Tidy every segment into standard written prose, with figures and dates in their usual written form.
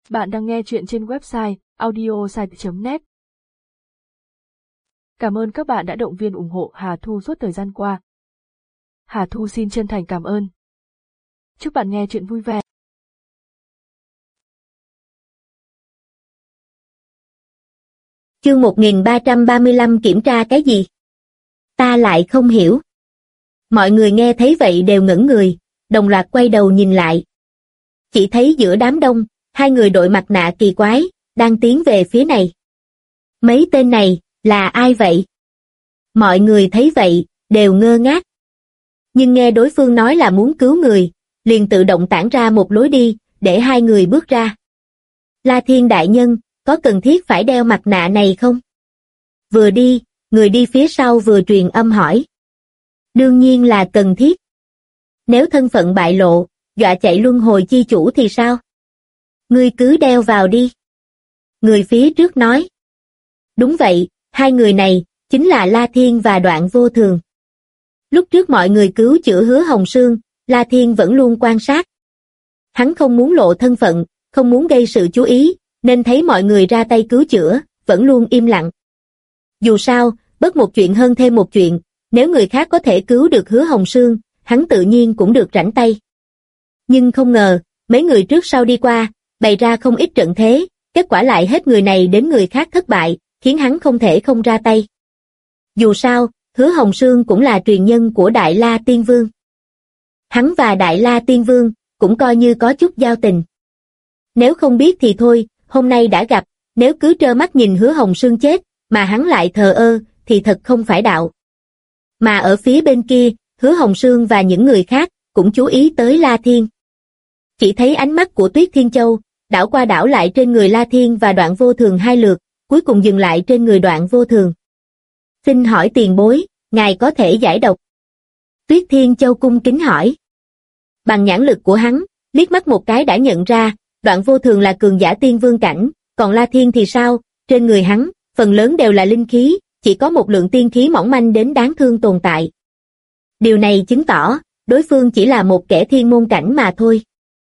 Bạn đang nghe chuyện trên website audiosite.net. Cảm ơn các bạn đã động viên ủng hộ Hà Thu suốt thời gian qua. Hà Thu xin chân thành cảm ơn. Chúc bạn nghe chuyện vui vẻ. Chương 1335 kiểm tra cái gì? Ta lại không hiểu. Mọi người nghe thấy vậy đều ngẩn người, đồng loạt quay đầu nhìn lại. Chỉ thấy giữa đám đông, hai người đội mặt nạ kỳ quái, đang tiến về phía này. Mấy tên này, là ai vậy? Mọi người thấy vậy, đều ngơ ngác. Nhưng nghe đối phương nói là muốn cứu người, liền tự động tản ra một lối đi, để hai người bước ra. La Thiên đại nhân, có cần thiết phải đeo mặt nạ này không? Vừa đi, người đi phía sau vừa truyền âm hỏi. Đương nhiên là cần thiết. Nếu thân phận bại lộ, dọa chạy luân hồi chi chủ thì sao? Ngươi cứ đeo vào đi. Người phía trước nói. Đúng vậy, hai người này, chính là La Thiên và Đoạn Vô Thường. Lúc trước mọi người cứu chữa Hứa Hồng Sương, La Thiên vẫn luôn quan sát. Hắn không muốn lộ thân phận, không muốn gây sự chú ý, nên thấy mọi người ra tay cứu chữa, vẫn luôn im lặng. Dù sao, bớt một chuyện hơn thêm một chuyện, nếu người khác có thể cứu được Hứa Hồng Sương, hắn tự nhiên cũng được rảnh tay. Nhưng không ngờ, mấy người trước sau đi qua, bày ra không ít trận thế, kết quả lại hết người này đến người khác thất bại, khiến hắn không thể không ra tay. Dù sao, Hứa Hồng Sương cũng là truyền nhân của Đại La Tiên Vương. Hắn và Đại La Tiên Vương cũng coi như có chút giao tình. Nếu không biết thì thôi, hôm nay đã gặp, nếu cứ trơ mắt nhìn Hứa Hồng Sương chết, mà hắn lại thờ ơ, thì thật không phải đạo. Mà ở phía bên kia, Hứa Hồng Sương và những người khác cũng chú ý tới La Thiên. Chỉ thấy ánh mắt của Tuyết Thiên Châu đảo qua đảo lại trên người La Thiên và Đoạn Vô Thường hai lượt, cuối cùng dừng lại trên người Đoạn Vô Thường. Xin hỏi tiền bối, ngài có thể giải độc? Tuyết Thiên Châu cung kính hỏi. Bằng nhãn lực của hắn, liếc mắt một cái đã nhận ra, Đoạn Vô Thường là cường giả tiên vương cảnh, còn La Thiên thì sao? Trên người hắn, phần lớn đều là linh khí, chỉ có một lượng tiên khí mỏng manh đến đáng thương tồn tại. Điều này chứng tỏ, đối phương chỉ là một kẻ thiên môn cảnh mà thôi.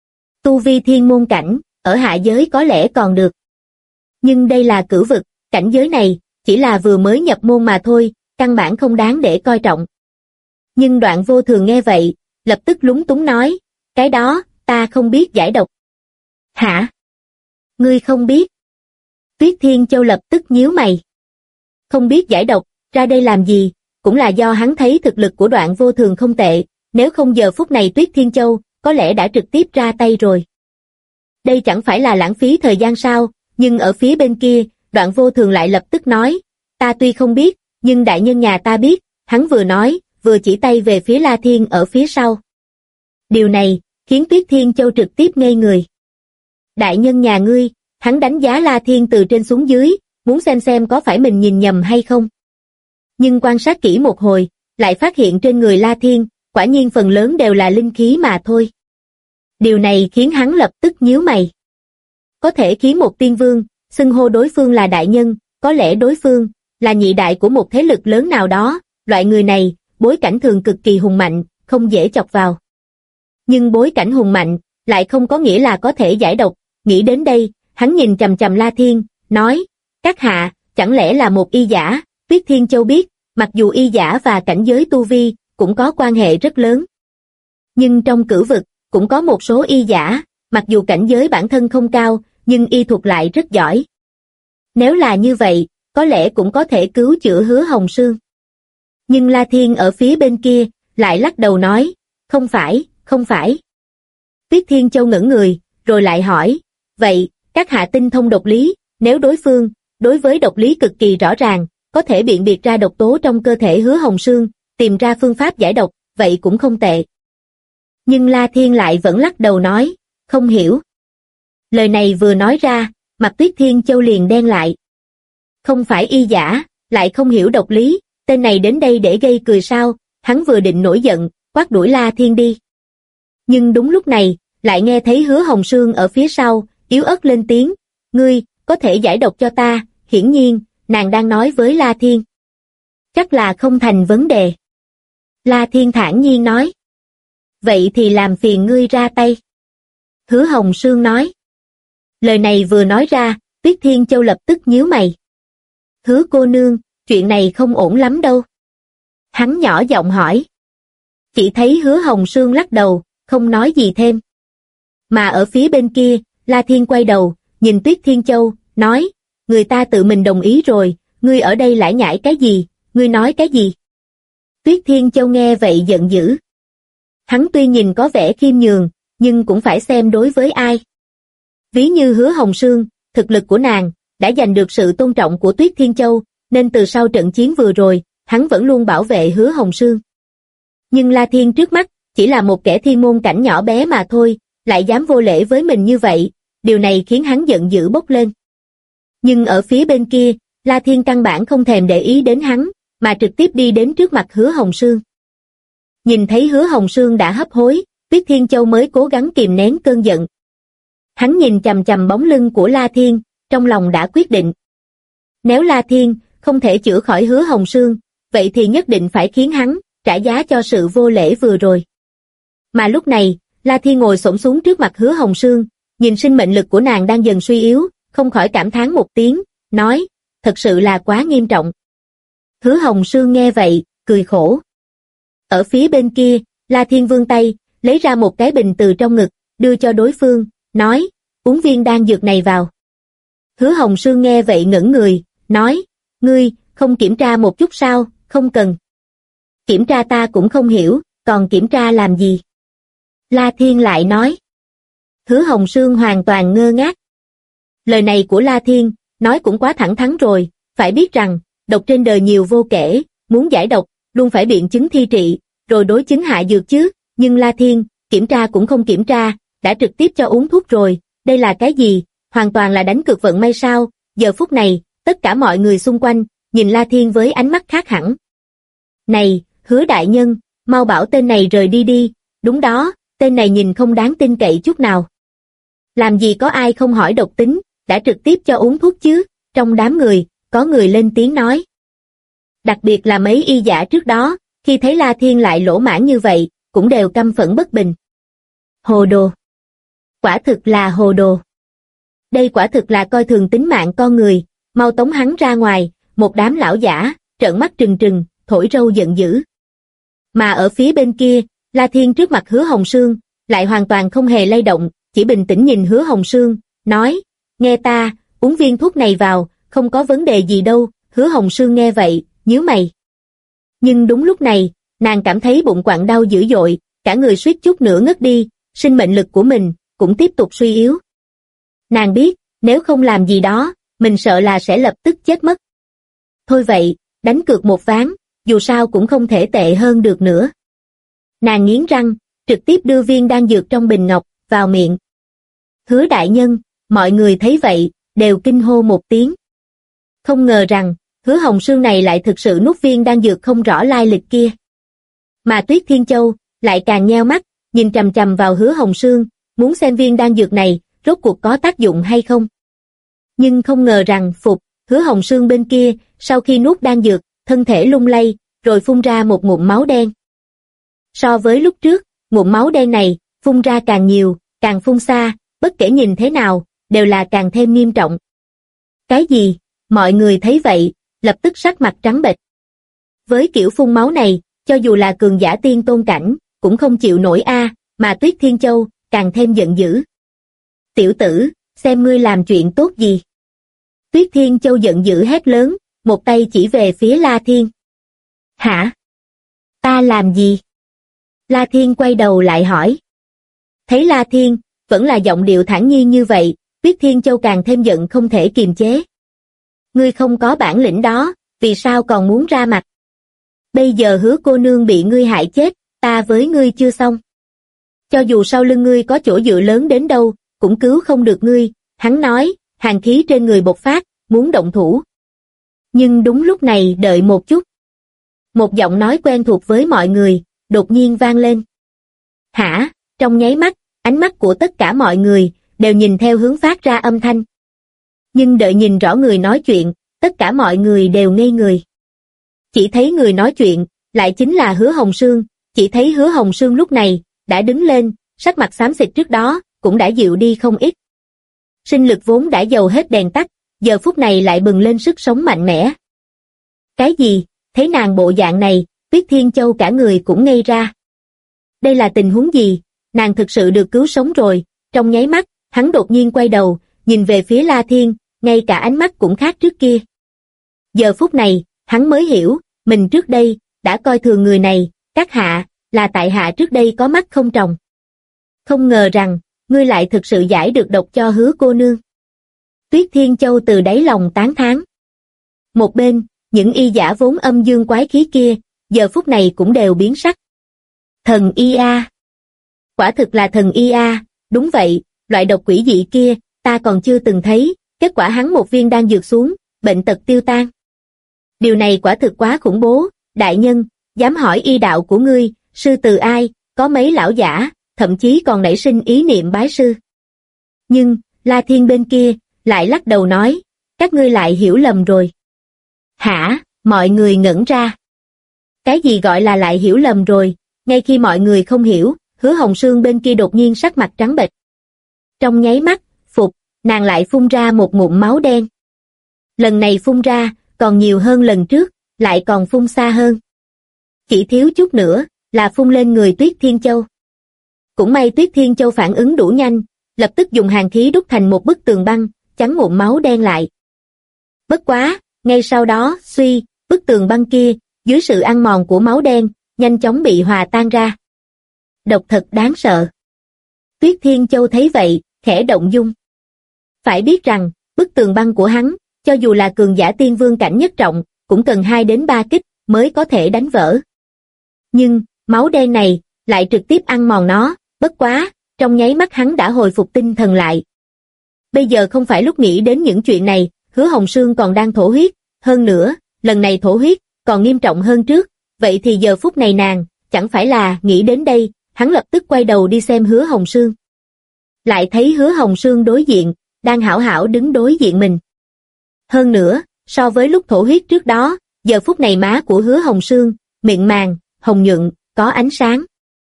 Tu vi thiên môn cảnh, ở hạ giới có lẽ còn được. Nhưng đây là cửu vực, cảnh giới này, chỉ là vừa mới nhập môn mà thôi, căn bản không đáng để coi trọng. Nhưng Đoạn Vô Thường nghe vậy, lập tức lúng túng nói, cái đó, ta không biết giải độc. Hả? Ngươi không biết? Tuyết Thiên Châu lập tức nhíu mày. Không biết giải độc, ra đây làm gì, cũng là do hắn thấy thực lực của Đoạn Vô Thường không tệ, nếu không giờ phút này Tuyết Thiên Châu, có lẽ đã trực tiếp ra tay rồi. Đây chẳng phải là lãng phí thời gian sao, nhưng ở phía bên kia, Đoạn Vô Thường lại lập tức nói, ta tuy không biết, nhưng đại nhân nhà ta biết, hắn vừa nói, vừa chỉ tay về phía La Thiên ở phía sau. Điều này, khiến Tuyết Thiên Châu trực tiếp ngây người. Đại nhân nhà ngươi, hắn đánh giá La Thiên từ trên xuống dưới, muốn xem có phải mình nhìn nhầm hay không. Nhưng quan sát kỹ một hồi, lại phát hiện trên người La Thiên, quả nhiên phần lớn đều là linh khí mà thôi. Điều này khiến hắn lập tức nhíu mày. Có thể khiến một tiên vương, xưng hô đối phương là đại nhân, có lẽ đối phương, là nhị đại của một thế lực lớn nào đó, loại người này, bối cảnh thường cực kỳ hùng mạnh, không dễ chọc vào. Nhưng bối cảnh hùng mạnh, lại không có nghĩa là có thể giải độc, nghĩ đến đây, hắn nhìn chằm chằm La Thiên, nói, các hạ, chẳng lẽ là một y giả? Tuyết Thiên Châu biết, mặc dù y giả và cảnh giới tu vi, cũng có quan hệ rất lớn. Nhưng trong cửu vực, cũng có một số y giả, mặc dù cảnh giới bản thân không cao, nhưng y thuật lại rất giỏi. Nếu là như vậy, có lẽ cũng có thể cứu chữa Hứa Hồng Sương. Nhưng La Thiên ở phía bên kia, lại lắc đầu nói, không phải. Tuyết Thiên Châu ngẩn người, rồi lại hỏi, vậy, các hạ tinh thông độc lý, nếu đối phương, đối với độc lý cực kỳ rõ ràng, có thể biện biệt ra độc tố trong cơ thể Hứa Hồng Sương, tìm ra phương pháp giải độc, vậy cũng không tệ. Nhưng La Thiên lại vẫn lắc đầu nói, không hiểu. Lời này vừa nói ra, mặt Tuyết Thiên Châu liền đen lại. Không phải y giả, lại không hiểu độc lý, tên này đến đây để gây cười sao, hắn vừa định nổi giận, quát đuổi La Thiên đi. Nhưng đúng lúc này, lại nghe thấy Hứa Hồng Sương ở phía sau, yếu ớt lên tiếng, ngươi, có thể giải độc cho ta, hiển nhiên, nàng đang nói với La Thiên. Chắc là không thành vấn đề. La Thiên thản nhiên nói. Vậy thì làm phiền ngươi ra tay. Hứa Hồng Sương nói. Lời này vừa nói ra, Tuyết Thiên Châu lập tức nhíu mày. Hứa cô nương, chuyện này không ổn lắm đâu. Hắn nhỏ giọng hỏi. Chỉ thấy Hứa Hồng Sương lắc đầu, không nói gì thêm. Mà ở phía bên kia, La Thiên quay đầu, nhìn Tuyết Thiên Châu, nói, người ta tự mình đồng ý rồi, ngươi ở đây lải nhải cái gì, ngươi nói cái gì? Tuyết Thiên Châu nghe vậy giận dữ. Hắn tuy nhìn có vẻ khiêm nhường, nhưng cũng phải xem đối với ai. Ví như Hứa Hồng Sương, thực lực của nàng, đã giành được sự tôn trọng của Tuyết Thiên Châu, nên từ sau trận chiến vừa rồi, hắn vẫn luôn bảo vệ Hứa Hồng Sương. Nhưng La Thiên trước mắt, chỉ là một kẻ thiên môn cảnh nhỏ bé mà thôi, lại dám vô lễ với mình như vậy, điều này khiến hắn giận dữ bốc lên. Nhưng ở phía bên kia, La Thiên căn bản không thèm để ý đến hắn, mà trực tiếp đi đến trước mặt Hứa Hồng Sương. Nhìn thấy Hứa Hồng Sương đã hấp hối, Tuyết Thiên Châu mới cố gắng kìm nén cơn giận. Hắn nhìn chằm chằm bóng lưng của La Thiên, trong lòng đã quyết định. Nếu La Thiên không thể chữa khỏi Hứa Hồng Sương, vậy thì nhất định phải khiến hắn trả giá cho sự vô lễ vừa rồi. Mà lúc này, La Thiên ngồi xổm xuống trước mặt Hứa Hồng Sương, nhìn sinh mệnh lực của nàng đang dần suy yếu, không khỏi cảm thán một tiếng, nói, thật sự là quá nghiêm trọng. Hứa Hồng Sương nghe vậy, cười khổ. Ở phía bên kia, La Thiên vươn tay, lấy ra một cái bình từ trong ngực, đưa cho đối phương, nói, uống viên đan dược này vào. Hứa Hồng Sương nghe vậy ngẩn người, nói, ngươi, không kiểm tra một chút sao, không cần. Kiểm tra ta cũng không hiểu, còn kiểm tra làm gì? La Thiên lại nói. Hứa Hồng Sương hoàn toàn ngơ ngác. Lời này của La Thiên, nói cũng quá thẳng thắn rồi, phải biết rằng, độc trên đời nhiều vô kể, muốn giải độc, luôn phải biện chứng thi trị, rồi đối chứng hạ dược chứ, nhưng La Thiên, kiểm tra cũng không kiểm tra, đã trực tiếp cho uống thuốc rồi, đây là cái gì, hoàn toàn là đánh cược vận may sao, giờ phút này, tất cả mọi người xung quanh, nhìn La Thiên với ánh mắt khác hẳn. Này, Hứa đại nhân, mau bảo tên này rời đi đi, đúng đó, tên này nhìn không đáng tin cậy chút nào. Làm gì có ai không hỏi độc tính, đã trực tiếp cho uống thuốc chứ, trong đám người, có người lên tiếng nói. Đặc biệt là mấy y giả trước đó, khi thấy La Thiên lại lỗ mãn như vậy, cũng đều căm phẫn bất bình. Hồ đồ. Quả thực là hồ đồ. Đây quả thực là coi thường tính mạng con người, mau tống hắn ra ngoài, một đám lão giả, trợn mắt trừng trừng, thổi râu giận dữ. Mà ở phía bên kia, La Thiên trước mặt Hứa Hồng Sương, lại hoàn toàn không hề lay động, chỉ bình tĩnh nhìn Hứa Hồng Sương, nói, nghe ta, uống viên thuốc này vào, không có vấn đề gì đâu. Hứa Hồng Sương nghe vậy, nhíu mày. Nhưng đúng lúc này, nàng cảm thấy bụng quặn đau dữ dội, cả người suýt chút nữa ngất đi, sinh mệnh lực của mình cũng tiếp tục suy yếu. Nàng biết, nếu không làm gì đó, mình sợ là sẽ lập tức chết mất. Thôi vậy, đánh cược một ván, dù sao cũng không thể tệ hơn được nữa. Nàng nghiến răng, trực tiếp đưa viên đan dược trong bình ngọc vào miệng. Hứa đại nhân, mọi người thấy vậy, đều kinh hô một tiếng. Không ngờ rằng, Hứa Hồng Sương này lại thực sự nuốt viên đan dược không rõ lai lịch kia. Mà Tuyết Thiên Châu lại càng nheo mắt, nhìn chằm chằm vào Hứa Hồng Sương, muốn xem viên đan dược này rốt cuộc có tác dụng hay không. Nhưng không ngờ rằng Hứa Hồng Sương bên kia, sau khi nuốt đan dược, thân thể lung lay, rồi phun ra một ngụm máu đen. So với lúc trước, ngụm máu đen này phun ra càng nhiều, càng phun xa, bất kể nhìn thế nào, đều là càng thêm nghiêm trọng. Cái gì? Mọi người thấy vậy, lập tức sắc mặt trắng bệch. Với kiểu phun máu này, cho dù là cường giả tiên tôn cảnh, cũng không chịu nổi mà Tuyết Thiên Châu càng thêm giận dữ. Tiểu tử, xem ngươi làm chuyện tốt gì. Tuyết Thiên Châu giận dữ hét lớn, một tay chỉ về phía La Thiên. Hả? Ta làm gì? La Thiên quay đầu lại hỏi. Thấy La Thiên, vẫn là giọng điệu thản nhiên như vậy, Tuyết Thiên Châu càng thêm giận không thể kiềm chế. Ngươi không có bản lĩnh đó, vì sao còn muốn ra mặt? Bây giờ Hứa cô nương bị ngươi hại chết, ta với ngươi chưa xong. Cho dù sau lưng ngươi có chỗ dựa lớn đến đâu, cũng cứu không được ngươi, hắn nói, hàn khí trên người bộc phát, muốn động thủ. Nhưng đúng lúc này đợi một chút. Một giọng nói quen thuộc với mọi người, đột nhiên vang lên. Hả? Trong nháy mắt, ánh mắt của tất cả mọi người, đều nhìn theo hướng phát ra âm thanh. Nhưng đợi nhìn rõ người nói chuyện, tất cả mọi người đều ngây người. Chỉ thấy người nói chuyện, lại chính là Hứa Hồng Sương, chỉ thấy Hứa Hồng Sương lúc này, đã đứng lên, sắc mặt xám xịt trước đó, cũng đã dịu đi không ít. sinh lực vốn đã dầu hết đèn tắt, giờ phút này lại bừng lên sức sống mạnh mẽ. Cái gì? Thấy nàng bộ dạng này, Tuyết Thiên Châu cả người cũng ngây ra. Đây là tình huống gì? Nàng thực sự được cứu sống rồi. Trong nháy mắt, hắn đột nhiên quay đầu, nhìn về phía La Thiên, ngay cả ánh mắt cũng khác trước kia. Giờ phút này, hắn mới hiểu, mình trước đây đã coi thường người này. Các hạ, là tại hạ trước đây có mắt không tròng. Không ngờ rằng, ngươi lại thực sự giải được độc cho Hứa cô nương. Tuyết Thiên Châu từ đáy lòng tán thán. Một bên, những y giả vốn âm dương quái khí kia, giờ phút này cũng đều biến sắc. Thần y a. Quả thực là thần y a, đúng vậy, loại độc quỷ dị kia, ta còn chưa từng thấy, kết quả hắn một viên đan dược xuống, bệnh tật tiêu tan. Điều này quả thực quá khủng bố, đại nhân, dám hỏi y đạo của ngươi, sư từ ai, có mấy lão giả, thậm chí còn nảy sinh ý niệm bái sư. Nhưng, La Thiên bên kia, lại lắc đầu nói, các ngươi lại hiểu lầm rồi. Hả? Mọi người ngẩn ra. Cái gì gọi là lại hiểu lầm rồi? Ngay khi mọi người không hiểu, Hứa Hồng Sương bên kia đột nhiên sắc mặt trắng bệch. Trong nháy mắt, phục, nàng lại phun ra một ngụm máu đen. Lần này phun ra, còn nhiều hơn lần trước, lại còn phun xa hơn. Chỉ thiếu chút nữa, là phun lên người Tuyết Thiên Châu. Cũng may Tuyết Thiên Châu phản ứng đủ nhanh, lập tức dùng hàn khí đúc thành một bức tường băng, chắn ngụm máu đen lại. Bất quá, ngay sau đó, suy, bức tường băng kia, dưới sự ăn mòn của máu đen, nhanh chóng bị hòa tan ra. Độc thật đáng sợ. Tuyết Thiên Châu thấy vậy, khẽ động dung. Phải biết rằng, bức tường băng của hắn, cho dù là cường giả tiên vương cảnh nhất trọng, cũng cần 2 đến 3 kích mới có thể đánh vỡ. Nhưng, máu đen này, lại trực tiếp ăn mòn nó, bất quá, trong nháy mắt hắn đã hồi phục tinh thần lại. Bây giờ không phải lúc nghĩ đến những chuyện này, Hứa Hồng Sương còn đang thổ huyết, hơn nữa, lần này thổ huyết, còn nghiêm trọng hơn trước, vậy thì giờ phút này nàng, chẳng phải là nghĩ đến đây, hắn lập tức quay đầu đi xem Hứa Hồng Sương. Lại thấy Hứa Hồng Sương đối diện, đang hảo hảo đứng đối diện mình. Hơn nữa, so với lúc thổ huyết trước đó, giờ phút này má của Hứa Hồng Sương, miệng màng, hồng nhuận, có ánh sáng.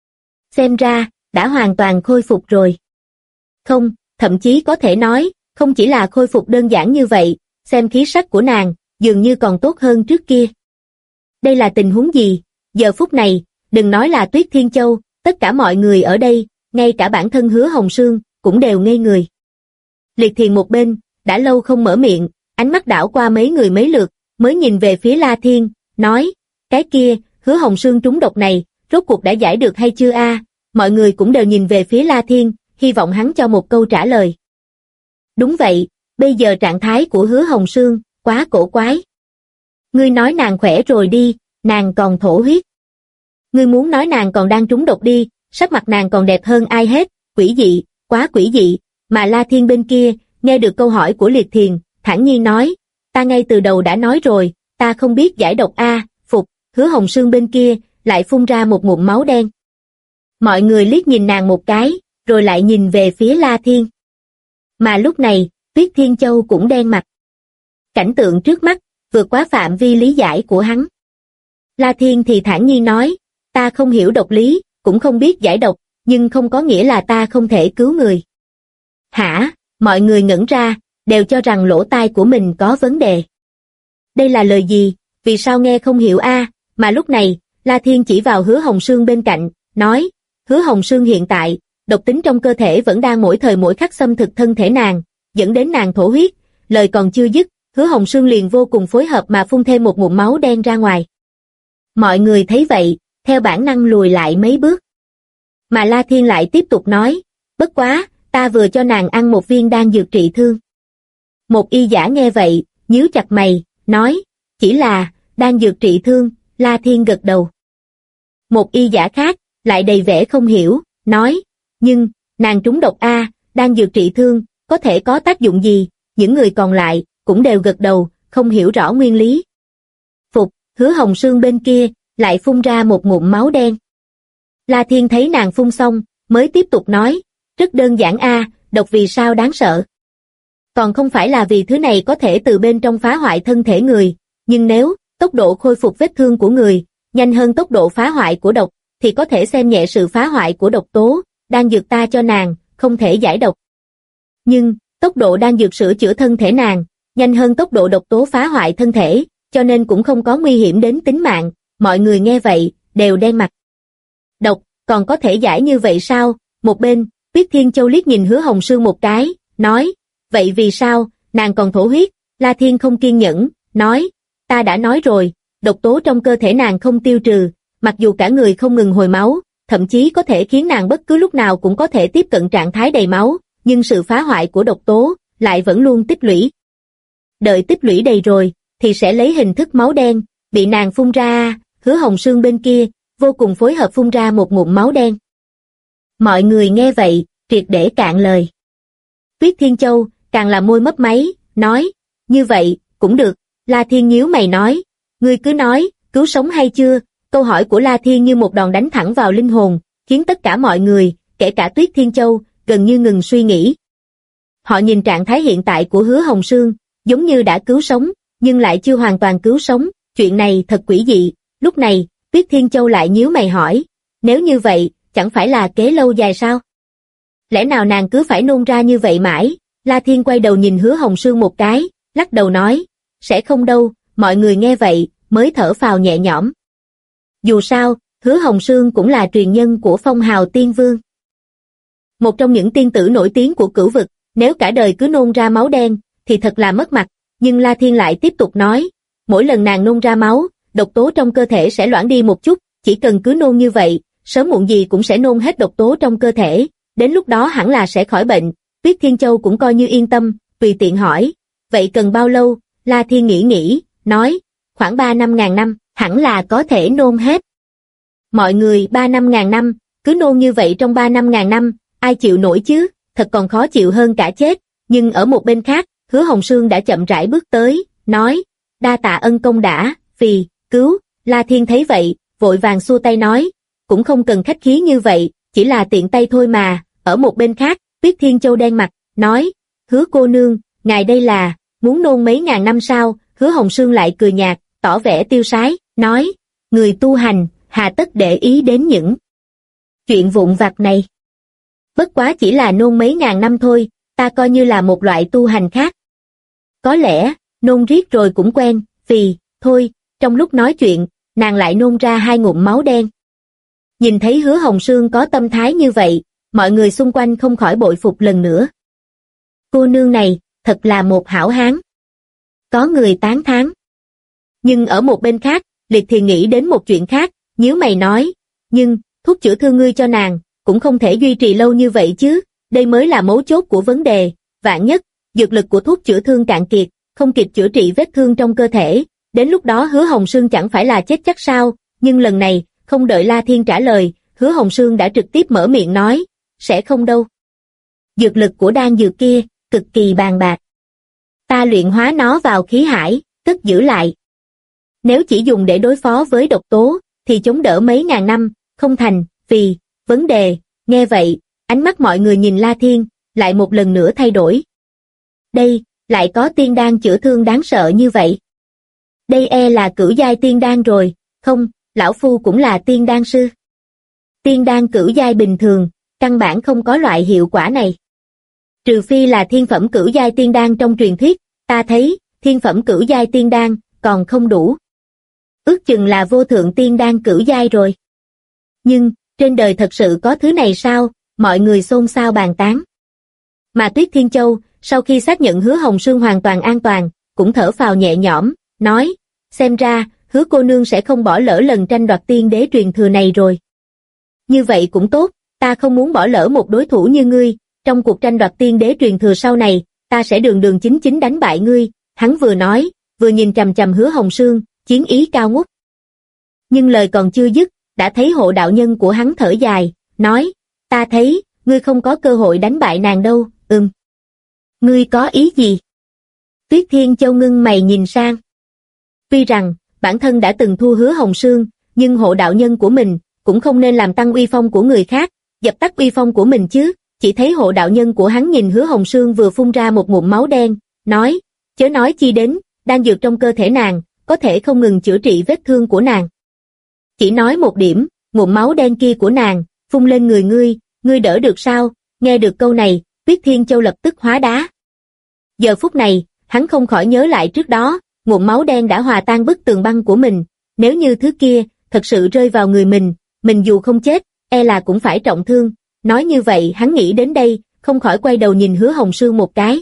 Xem ra, đã hoàn toàn khôi phục rồi. Không, thậm chí có thể nói, không chỉ là khôi phục đơn giản như vậy, xem khí sắc của nàng, dường như còn tốt hơn trước kia. Đây là tình huống gì? Giờ phút này, đừng nói là Tuyết Thiên Châu, tất cả mọi người ở đây, ngay cả bản thân Hứa Hồng Sương, cũng đều ngây người. Liệt Thiền một bên, đã lâu không mở miệng, ánh mắt đảo qua mấy người mấy lượt, mới nhìn về phía La Thiên, nói, cái kia, Hứa Hồng Sương trúng độc này, rốt cuộc đã giải được hay chưa a? Mọi người cũng đều nhìn về phía La Thiên, hy vọng hắn cho một câu trả lời. Đúng vậy, bây giờ trạng thái của Hứa Hồng Sương, quá cổ quái. Ngươi nói nàng khỏe rồi đi, nàng còn thổ huyết. Ngươi muốn nói nàng còn đang trúng độc đi, sắc mặt nàng còn đẹp hơn ai hết, quỷ dị, quá quỷ dị, mà La Thiên bên kia, nghe được câu hỏi của Liệt Thiền, thản nhiên nói, ta ngay từ đầu đã nói rồi, ta không biết giải độc a, phục, Hứa Hồng Sương bên kia, lại phun ra một ngụm máu đen. Mọi người liếc nhìn nàng một cái, rồi lại nhìn về phía La Thiên. Mà lúc này, Tuyết Thiên Châu cũng đen mặt. Cảnh tượng trước mắt, vượt quá phạm vi lý giải của hắn. La Thiên thì thản nhiên nói, ta không hiểu độc lý, cũng không biết giải độc, nhưng không có nghĩa là ta không thể cứu người. Hả? Mọi người ngẩn ra, đều cho rằng lỗ tai của mình có vấn đề. Đây là lời gì? Vì sao nghe không hiểu a? Mà lúc này, La Thiên chỉ vào Hứa Hồng Sương bên cạnh, nói, Hứa Hồng Sương hiện tại, độc tính trong cơ thể vẫn đang mỗi thời mỗi khắc xâm thực thân thể nàng, dẫn đến nàng thổ huyết, lời còn chưa dứt, Hứa Hồng Sương liền vô cùng phối hợp mà phun thêm một ngụm máu đen ra ngoài. Mọi người thấy vậy, theo bản năng lùi lại mấy bước. Mà La Thiên lại tiếp tục nói, bất quá, ta vừa cho nàng ăn một viên đan dược trị thương. Một y giả nghe vậy, nhíu chặt mày, nói, chỉ là, đan dược trị thương, La Thiên gật đầu. Một y giả khác, lại đầy vẻ không hiểu, nói, nhưng, nàng trúng độc a, đan dược trị thương, có thể có tác dụng gì? Những người còn lại, cũng đều gật đầu, không hiểu rõ nguyên lý. Phục, Hứa Hồng Sương bên kia, lại phun ra một ngụm máu đen. La Thiên thấy nàng phun xong, mới tiếp tục nói, rất đơn giản a, độc vì sao đáng sợ. Còn không phải là vì thứ này có thể từ bên trong phá hoại thân thể người, nhưng nếu tốc độ khôi phục vết thương của người nhanh hơn tốc độ phá hoại của độc, thì có thể xem nhẹ sự phá hoại của độc tố, đan dược ta cho nàng, không thể giải độc. Nhưng, tốc độ đan dược sửa chữa thân thể nàng, nhanh hơn tốc độ độc tố phá hoại thân thể, cho nên cũng không có nguy hiểm đến tính mạng, mọi người nghe vậy, đều đen mặt. Độc, còn có thể giải như vậy sao? Một bên, Tuyết Thiên Châu liếc nhìn Hứa Hồng Sương một cái, nói, vậy vì sao, nàng còn thổ huyết? La Thiên không kiên nhẫn, nói, ta đã nói rồi, độc tố trong cơ thể nàng không tiêu trừ, mặc dù cả người không ngừng hồi máu, thậm chí có thể khiến nàng bất cứ lúc nào cũng có thể tiếp cận trạng thái đầy máu, nhưng sự phá hoại của độc tố lại vẫn luôn tích lũy. Đợi tích lũy đầy rồi, thì sẽ lấy hình thức máu đen, bị nàng phun ra. Hứa Hồng Sương bên kia, vô cùng phối hợp phun ra một ngụm máu đen. Mọi người nghe vậy, triệt để cạn lời. Tuyết Thiên Châu, càng là môi mấp máy, nói, như vậy, cũng được. La Thiên nhíu mày nói, ngươi cứ nói, cứu sống hay chưa? Câu hỏi của La Thiên như một đòn đánh thẳng vào linh hồn, khiến tất cả mọi người, kể cả Tuyết Thiên Châu, gần như ngừng suy nghĩ. Họ nhìn trạng thái hiện tại của Hứa Hồng Sương, giống như đã cứu sống, nhưng lại chưa hoàn toàn cứu sống, chuyện này thật quỷ dị. Lúc này, Tuyết Thiên Châu lại nhíu mày hỏi, nếu như vậy, chẳng phải là kế lâu dài sao? Lẽ nào nàng cứ phải nôn ra như vậy mãi? La Thiên quay đầu nhìn Hứa Hồng Sương một cái, lắc đầu nói, sẽ không đâu. Mọi người nghe vậy, mới thở phào nhẹ nhõm. Dù sao, Hứa Hồng Sương cũng là truyền nhân của Phong Hào Tiên Vương. Một trong những tiên tử nổi tiếng của cửu vực, nếu cả đời cứ nôn ra máu đen, thì thật là mất mặt. Nhưng La Thiên lại tiếp tục nói, mỗi lần nàng nôn ra máu, độc tố trong cơ thể sẽ loãng đi một chút, chỉ cần cứ nôn như vậy, sớm muộn gì cũng sẽ nôn hết độc tố trong cơ thể, đến lúc đó hẳn là sẽ khỏi bệnh. Tuyết Thiên Châu cũng coi như yên tâm, tùy tiện hỏi, vậy cần bao lâu? La Thiên nghĩ, nói, khoảng 3-5 ngàn năm, hẳn là có thể nôn hết. Mọi người 3-5 ngàn năm, cứ nôn như vậy trong 3-5 ngàn năm, ai chịu nổi chứ, thật còn khó chịu hơn cả chết. Nhưng ở một bên khác, Hứa Hồng Sương đã chậm rãi bước tới, nói, đa tạ ân công đã, vì, cứu. La Thiên thấy vậy, vội vàng xua tay nói, cũng không cần khách khí như vậy, chỉ là tiện tay thôi mà. Ở một bên khác, Tuyết Thiên Châu đen mặt, nói, Hứa cô nương, ngài đây là, muốn nôn mấy ngàn năm sao? Hứa Hồng Sương lại cười nhạt, tỏ vẻ tiêu sái, nói, người tu hành, hà tất để ý đến những chuyện vụn vặt này. Bất quá chỉ là nôn mấy ngàn năm thôi, ta coi như là một loại tu hành khác. Có lẽ, nôn riết rồi cũng quen, vì, thôi, trong lúc nói chuyện, nàng lại nôn ra 2 ngụm máu đen. Nhìn thấy Hứa Hồng Sương có tâm thái như vậy, mọi người xung quanh không khỏi bội phục lần nữa. Cô nương này, thật là một hảo hán. Có người tán thán. Nhưng ở một bên khác, Liệt thì nghĩ đến một chuyện khác, nhíu mày nói, nhưng, thuốc chữa thương ngươi cho nàng, cũng không thể duy trì lâu như vậy chứ, đây mới là mấu chốt của vấn đề. Vạn nhất, dược lực của thuốc chữa thương cạn kiệt, không kịp chữa trị vết thương trong cơ thể, đến lúc đó Hứa Hồng Sương chẳng phải là chết chắc sao? Nhưng lần này, không đợi La Thiên trả lời, Hứa Hồng Sương đã trực tiếp mở miệng nói, sẽ không đâu. Dược lực của đan dược kia, cực kỳ bàn bạc. Ta luyện hóa nó vào khí hải, cất giữ lại. Nếu chỉ dùng để đối phó với độc tố, thì chống đỡ mấy ngàn năm, không thành, vì, vấn đề. Nghe vậy, ánh mắt mọi người nhìn La Thiên, lại một lần nữa thay đổi. Đây, lại có tiên đan chữa thương đáng sợ như vậy. Đây e là cửu giai tiên đan rồi, không, lão phu cũng là tiên đan sư. Tiên đan cửu giai bình thường, căn bản không có loại hiệu quả này. Trừ phi là thiên phẩm cửu giai tiên đan trong truyền thuyết, ta thấy, thiên phẩm cửu giai tiên đan, còn không đủ. Ước chừng là vô thượng tiên đan cửu giai rồi. Nhưng, trên đời thật sự có thứ này sao? Mọi người xôn xao bàn tán. Mà Tuyết Thiên Châu, sau khi xác nhận Hứa Hồng Sương hoàn toàn an toàn, cũng thở phào nhẹ nhõm, nói, xem ra, Hứa cô nương sẽ không bỏ lỡ lần tranh đoạt tiên đế truyền thừa này rồi. Như vậy cũng tốt, ta không muốn bỏ lỡ một đối thủ như ngươi, trong cuộc tranh đoạt tiên đế truyền thừa sau này, ta sẽ đường đường chính chính đánh bại ngươi. Hắn vừa nói, vừa nhìn chằm chằm Hứa Hồng Sương, chiến ý cao ngút. Nhưng lời còn chưa dứt, đã thấy hộ đạo nhân của hắn thở dài, nói, ta thấy, ngươi không có cơ hội đánh bại nàng đâu. Ngươi có ý gì? Tuyết Thiên Châu ngưng mày nhìn sang. Tuy rằng, bản thân đã từng thua Hứa Hồng Sương, nhưng hộ đạo nhân của mình, cũng không nên làm tăng uy phong của người khác, dập tắt uy phong của mình chứ. Chỉ thấy hộ đạo nhân của hắn nhìn Hứa Hồng Sương vừa phun ra một ngụm máu đen, nói, chớ nói chi đến, đan dược trong cơ thể nàng, có thể không ngừng chữa trị vết thương của nàng. Chỉ nói một điểm, ngụm máu đen kia của nàng, phun lên người ngươi, ngươi đỡ được sao? Nghe được câu này, Tuyết Thiên Châu lập tức hóa đá. Giờ phút này, hắn không khỏi nhớ lại trước đó, ngụm máu đen đã hòa tan bức tường băng của mình, nếu như thứ kia thật sự rơi vào người mình dù không chết, e là cũng phải trọng thương. Nói như vậy hắn nghĩ đến đây, không khỏi quay đầu nhìn Hứa Hồng Sương một cái.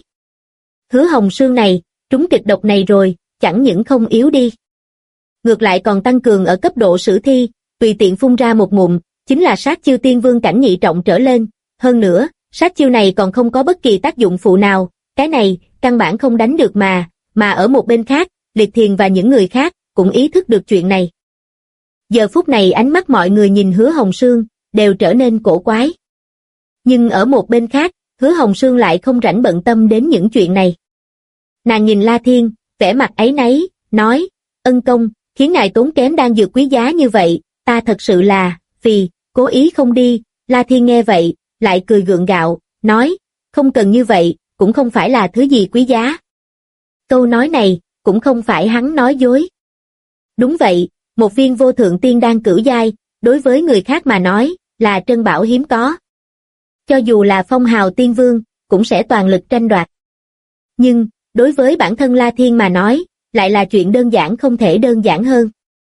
Hứa Hồng Sương này, trúng kịch độc này rồi, chẳng những không yếu đi. Ngược lại còn tăng cường ở cấp độ sử thi, tùy tiện phun ra một ngụm, chính là sát chiêu tiên vương cảnh nhị trọng trở lên. Hơn nữa, sát chiêu này còn không có bất kỳ tác dụng phụ nào, cái này, căn bản không đánh được mà ở một bên khác, Liệt Thiền và những người khác, cũng ý thức được chuyện này. Giờ phút này ánh mắt mọi người nhìn Hứa Hồng Sương, đều trở nên cổ quái. Nhưng ở một bên khác, Hứa Hồng Sương lại không rảnh bận tâm đến những chuyện này. Nàng nhìn La Thiên, vẻ mặt áy náy, nói, ân công, khiến ngài tốn kém đan dược quý giá như vậy, ta thật sự là, vì, cố ý không đi. La Thiên nghe vậy, lại cười gượng gạo, nói, không cần như vậy, cũng không phải là thứ gì quý giá. Câu nói này, cũng không phải hắn nói dối. Đúng vậy, một viên vô thượng tiên đan cửu giai, đối với người khác mà nói, là trân bảo hiếm có. Cho dù là phong hào tiên vương, cũng sẽ toàn lực tranh đoạt. Nhưng, đối với bản thân La Thiên mà nói, lại là chuyện đơn giản không thể đơn giản hơn.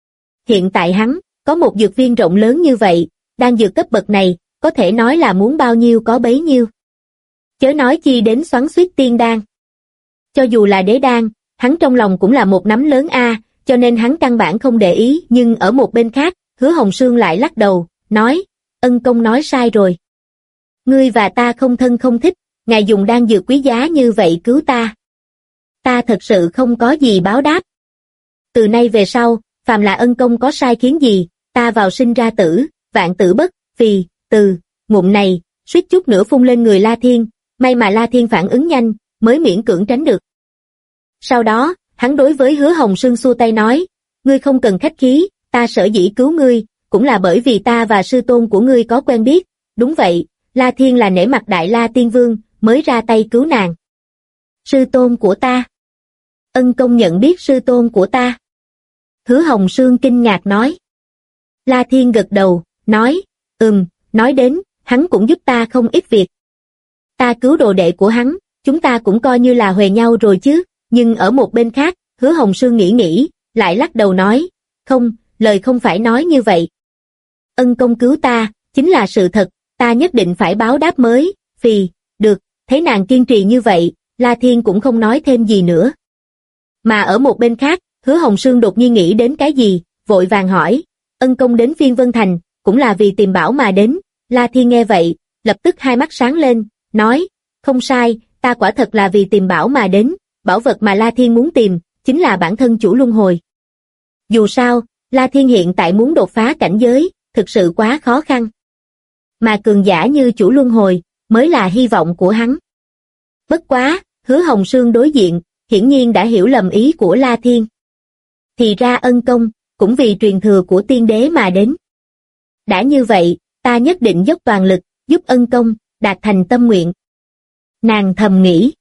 Hiện tại hắn, có một dược viên rộng lớn như vậy, đan dược cấp bậc này, có thể nói là muốn bao nhiêu có bấy nhiêu. Chớ nói chi đến xoắn xuýt tiên đan. Cho dù là đế đan, hắn trong lòng cũng là một nắm lớn cho nên hắn căn bản không để ý. Nhưng ở một bên khác, Hứa Hồng Sương lại lắc đầu, nói, ân công nói sai rồi. Ngươi và ta không thân không thích, ngài dùng đan dược quý giá như vậy cứu ta. Ta thật sự không có gì báo đáp. Từ nay về sau, phàm là ân công có sai khiến gì, ta vào sinh ra tử, vạn tử bất, vì, từ, ngụm này, suýt chút nữa phun lên người La Thiên, may mà La Thiên phản ứng nhanh, mới miễn cưỡng tránh được. Sau đó, hắn đối với Hứa Hồng Sương xua tay nói, ngươi không cần khách khí, ta sở dĩ cứu ngươi, cũng là bởi vì ta và sư tôn của ngươi có quen biết. Đúng vậy, La Thiên là nể mặt Đại La Tiên Vương, mới ra tay cứu nàng. Sư tôn của ta? Ân công nhận biết sư tôn của ta? Hứa Hồng Sương kinh ngạc nói. La Thiên gật đầu, nói, nói đến, hắn cũng giúp ta không ít việc. Ta cứu đồ đệ của hắn, chúng ta cũng coi như là huề nhau rồi chứ. Nhưng ở một bên khác, Hứa Hồng Sương nghĩ, lại lắc đầu nói, không, lời không phải nói như vậy. Ân công cứu ta, chính là sự thật, ta nhất định phải báo đáp mới, được, thấy nàng kiên trì như vậy, La Thiên cũng không nói thêm gì nữa. Mà ở một bên khác, Hứa Hồng Sương đột nhiên nghĩ đến cái gì, vội vàng hỏi, ân công đến Phiên Vân Thành, cũng là vì tìm bảo mà đến. La Thiên nghe vậy, lập tức hai mắt sáng lên, nói, không sai, ta quả thật là vì tìm bảo mà đến, bảo vật mà La Thiên muốn tìm, chính là bản thân chủ luân hồi. Dù sao, La Thiên hiện tại muốn đột phá cảnh giới, thực sự quá khó khăn. Mà cường giả như chủ luân hồi, mới là hy vọng của hắn. Bất quá, Hứa Hồng Sương đối diện, hiển nhiên đã hiểu lầm ý của La Thiên. Thì ra ân công, cũng vì truyền thừa của tiên đế mà đến. Đã như vậy, ta nhất định dốc toàn lực, giúp ân công, đạt thành tâm nguyện. Nàng thầm nghĩ.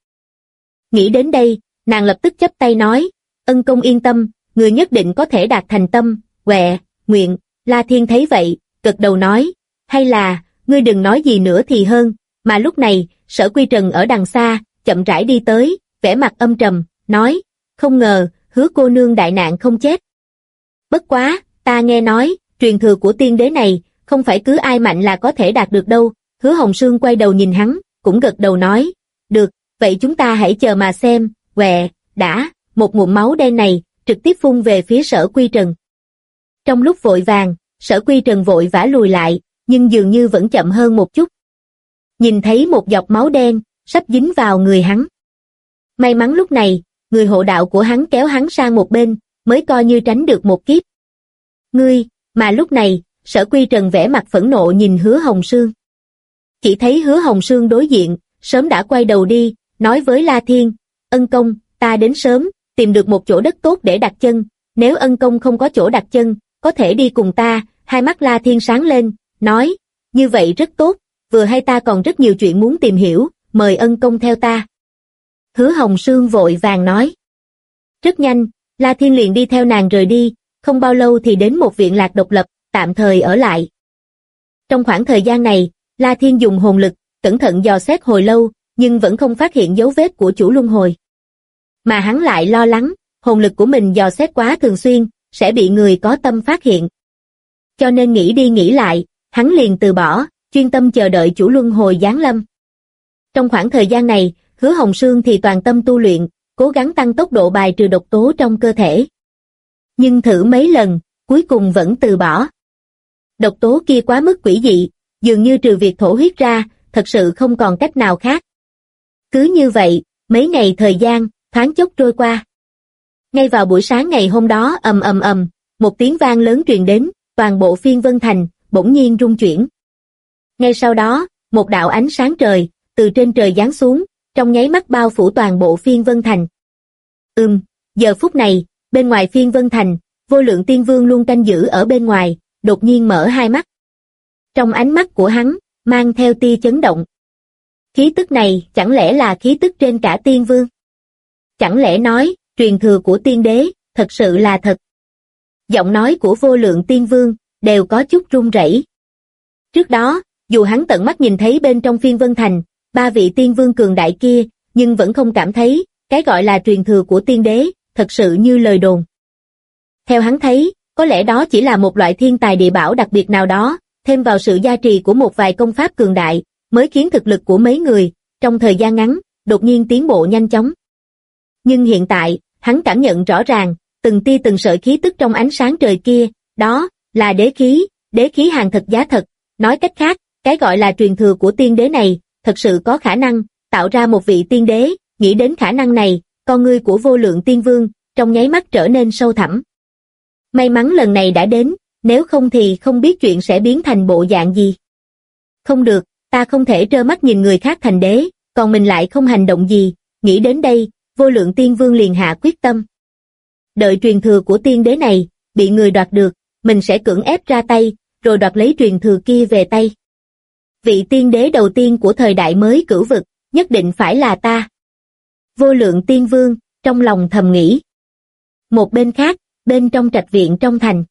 Nghĩ đến đây, nàng lập tức chắp tay nói, ân công yên tâm, người nhất định có thể đạt thành tâm, nguyện. La Thiên thấy vậy, gật đầu nói, hay là, ngươi đừng nói gì nữa thì hơn. Mà lúc này, Sở Quy Trần ở đằng xa, chậm rãi đi tới, vẻ mặt âm trầm, nói, không ngờ, Hứa cô nương đại nạn không chết. Bất quá, ta nghe nói, truyền thừa của tiên đế này, không phải cứ ai mạnh là có thể đạt được đâu. Hứa Hồng Sương quay đầu nhìn hắn, cũng gật đầu nói, được, vậy chúng ta hãy chờ mà xem. Đã, một ngụm máu đen này, trực tiếp phun về phía Sở Quy Trần. Trong lúc vội vàng, Sở Quy Trần vội vã lùi lại, nhưng dường như vẫn chậm hơn một chút. Nhìn thấy một giọt máu đen, sắp dính vào người hắn. May mắn lúc này, người hộ đạo của hắn kéo hắn sang một bên, mới coi như tránh được một kiếp. Ngươi, mà lúc này, Sở Quy Trần vẻ mặt phẫn nộ nhìn Hứa Hồng Sương. Chỉ thấy Hứa Hồng Sương đối diện, sớm đã quay đầu đi, nói với La Thiên, ân công, ta đến sớm, tìm được một chỗ đất tốt để đặt chân, nếu ân công không có chỗ đặt chân, có thể đi cùng ta. Hai mắt La Thiên sáng lên, nói, như vậy rất tốt, vừa hay ta còn rất nhiều chuyện muốn tìm hiểu, mời ân công theo ta. Hứa Hồng Sương vội vàng nói. Rất nhanh, La Thiên liền đi theo nàng rời đi, không bao lâu thì đến một viện lạc độc lập, tạm thời ở lại. Trong khoảng thời gian này, La Thiên dùng hồn lực, cẩn thận dò xét hồi lâu, nhưng vẫn không phát hiện dấu vết của chủ luân hồi. Mà hắn lại lo lắng, hồn lực của mình dò xét quá thường xuyên, sẽ bị người có tâm phát hiện. Cho nên nghĩ đi nghĩ lại, hắn liền từ bỏ, chuyên tâm chờ đợi chủ luân hồi giáng lâm. Trong khoảng thời gian này, Hứa Hồng Sương thì toàn tâm tu luyện, cố gắng tăng tốc độ bài trừ độc tố trong cơ thể. Nhưng thử mấy lần, cuối cùng vẫn từ bỏ. Độc tố kia quá mức quỷ dị, dường như trừ việc thổ huyết ra, thật sự không còn cách nào khác. Cứ như vậy, mấy ngày thời gian, thoáng chốc trôi qua. Ngay vào buổi sáng ngày hôm đó ầm ầm ầm, một tiếng vang lớn truyền đến, toàn bộ Phiên Vân Thành bỗng nhiên rung chuyển. Ngay sau đó, một đạo ánh sáng trời từ trên trời giáng xuống, trong nháy mắt bao phủ toàn bộ Phiên Vân Thành. Giờ phút này, bên ngoài Phiên Vân Thành, Vô Lượng Tiên Vương luôn canh giữ ở bên ngoài, đột nhiên mở hai mắt. Trong ánh mắt của hắn, mang theo tia chấn động. Khí tức này chẳng lẽ là khí tức trên cả Tiên Vương? Chẳng lẽ nói, truyền thừa của Tiên Đế, thật sự là thật? Giọng nói của Vô Lượng Tiên Vương, đều có chút run rẩy. Trước đó, dù hắn tận mắt nhìn thấy bên trong Phiên Vân Thành, ba vị Tiên Vương cường đại kia, nhưng vẫn không cảm thấy, cái gọi là truyền thừa của Tiên Đế, thật sự như lời đồn. Theo hắn thấy, có lẽ đó chỉ là một loại thiên tài địa bảo đặc biệt nào đó, thêm vào sự gia trì của một vài công pháp cường đại, mới khiến thực lực của mấy người, trong thời gian ngắn, đột nhiên tiến bộ nhanh chóng. Nhưng hiện tại, hắn cảm nhận rõ ràng, từng tia từng sợi khí tức trong ánh sáng trời kia, đó là đế khí hàng thật giá thật. Nói cách khác, cái gọi là truyền thừa của Tiên Đế này, thật sự có khả năng tạo ra một vị Tiên Đế. Nghĩ đến khả năng này, con ngươi của Vô Lượng Tiên Vương trong nháy mắt trở nên sâu thẳm. May mắn lần này đã đến, nếu không thì không biết chuyện sẽ biến thành bộ dạng gì. Không được, ta không thể trơ mắt nhìn người khác thành đế, còn mình lại không hành động gì. Nghĩ đến đây, Vô Lượng Tiên Vương liền hạ quyết tâm. Đợi truyền thừa của Tiên Đế này bị người đoạt được, mình sẽ cưỡng ép ra tay, rồi đoạt lấy truyền thừa kia về tay. Vị Tiên Đế đầu tiên của thời đại mới Cửu Vực, nhất định phải là ta. Vô Lượng Tiên Vương trong lòng thầm nghĩ. Một bên khác, bên trong trạch viện trong thành.